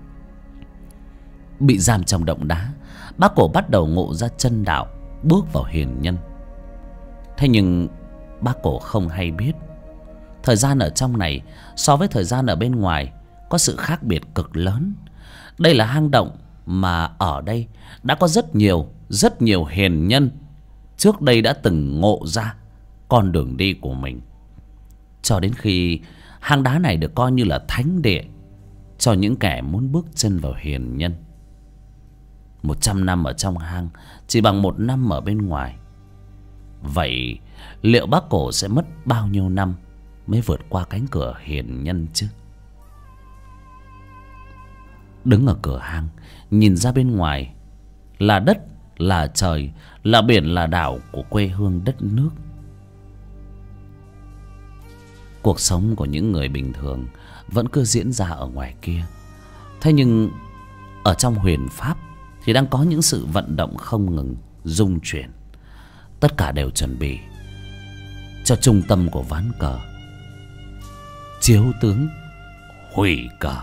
Bị giam trong động đá, bác Cổ bắt đầu ngộ ra chân đạo, bước vào hiền nhân. Thế nhưng bác Cổ không hay biết, thời gian ở trong này so với thời gian ở bên ngoài có sự khác biệt cực lớn. Đây là hang động mà ở đây đã có rất nhiều hiền nhân trước đây đã từng ngộ ra con đường đi của mình, cho đến khi hang đá này được coi như là thánh địa cho những kẻ muốn bước chân vào hiền nhân. 100 năm ở trong hang chỉ bằng 1 năm ở bên ngoài. Vậy liệu bác Cổ sẽ mất bao nhiêu năm mới vượt qua cánh cửa hiền nhân chứ? Đứng ở cửa hang, nhìn ra bên ngoài là đất, là trời, là biển, là đảo của quê hương đất nước. Cuộc sống của những người bình thường vẫn cứ diễn ra ở ngoài kia. Thế nhưng ở trong huyền pháp thì đang có những sự vận động không ngừng rung chuyển. Tất cả đều chuẩn bị cho trung tâm của ván cờ, chiếu tướng hủy cờ.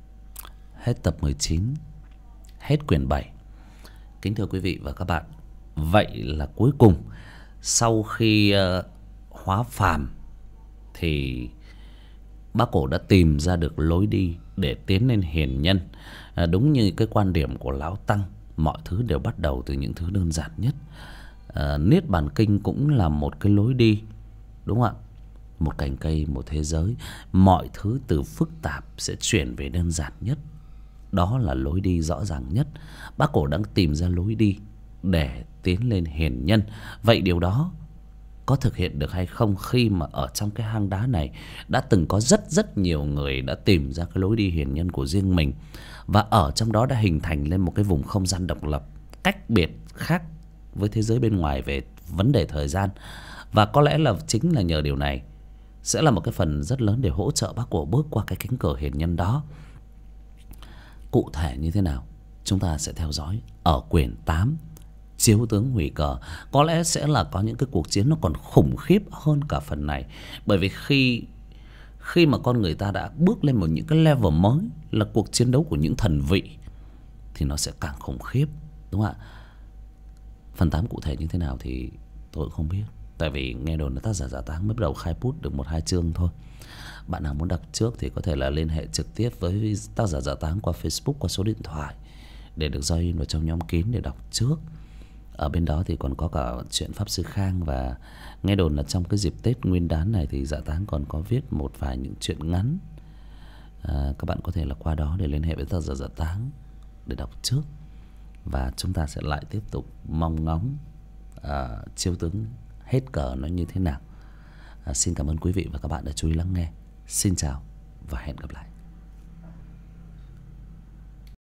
Hết tập 19, hết quyển 7. Kính thưa quý vị và các bạn, Vậy là cuối cùng sau khi hóa phàm thì bác Cổ đã tìm ra được lối đi để tiến lên hiền nhân. Đúng như cái quan điểm của Lão Tăng, mọi thứ đều bắt đầu từ những thứ đơn giản nhất. Niết Bàn Kinh cũng là một cái lối đi, đúng không ạ? Một cành cây, một thế giới, mọi thứ từ phức tạp sẽ chuyển về đơn giản nhất. Đó là lối đi rõ ràng nhất. Bác Cổ đang tìm ra lối đi để tiến lên hiền nhân. Vậy điều đó có thực hiện được hay không, khi mà ở trong cái hang đá này đã từng có rất nhiều người đã tìm ra cái lối đi hiền nhân của riêng mình, và ở trong đó đã hình thành lên một cái vùng không gian độc lập, cách biệt khác với thế giới bên ngoài về vấn đề thời gian. Và có lẽ là chính là nhờ điều này sẽ là một cái phần rất lớn để hỗ trợ bác Cổ bước qua cái cánh cửa hiền nhân đó. Cụ thể như thế nào chúng ta sẽ theo dõi ở quyển 8 Chiếu Tướng Hủy Cờ. Có lẽ sẽ là có những cái cuộc chiến nó còn khủng khiếp hơn cả phần này. Bởi vì khi mà con người ta đã bước lên một những cái level mới, là cuộc chiến đấu của những thần vị, thì nó sẽ càng khủng khiếp, đúng không ạ? Phần 8 cụ thể như thế nào thì tôi cũng không biết, tại vì nghe đồn là tác giả Giả Táng mới bắt đầu khai bút được 1-2 chương thôi. Bạn nào muốn đọc trước thì có thể là liên hệ trực tiếp với tác giả Giả Táng qua Facebook, qua số điện thoại, để được join vào trong nhóm kín để đọc trước. Ở bên đó thì còn có cả chuyện Pháp Sư Khang, và nghe đồn là trong cái dịp Tết Nguyên đán này thì Giả Táng còn có viết một vài những chuyện ngắn. Các bạn có thể là qua đó để liên hệ với tác giả Giả Táng để đọc trước. Và chúng ta sẽ lại tiếp tục mong ngóng Chiếu Tướng hết cờ nó như thế nào. Xin cảm ơn quý vị và các bạn đã chú ý lắng nghe. Xin chào và hẹn gặp lại.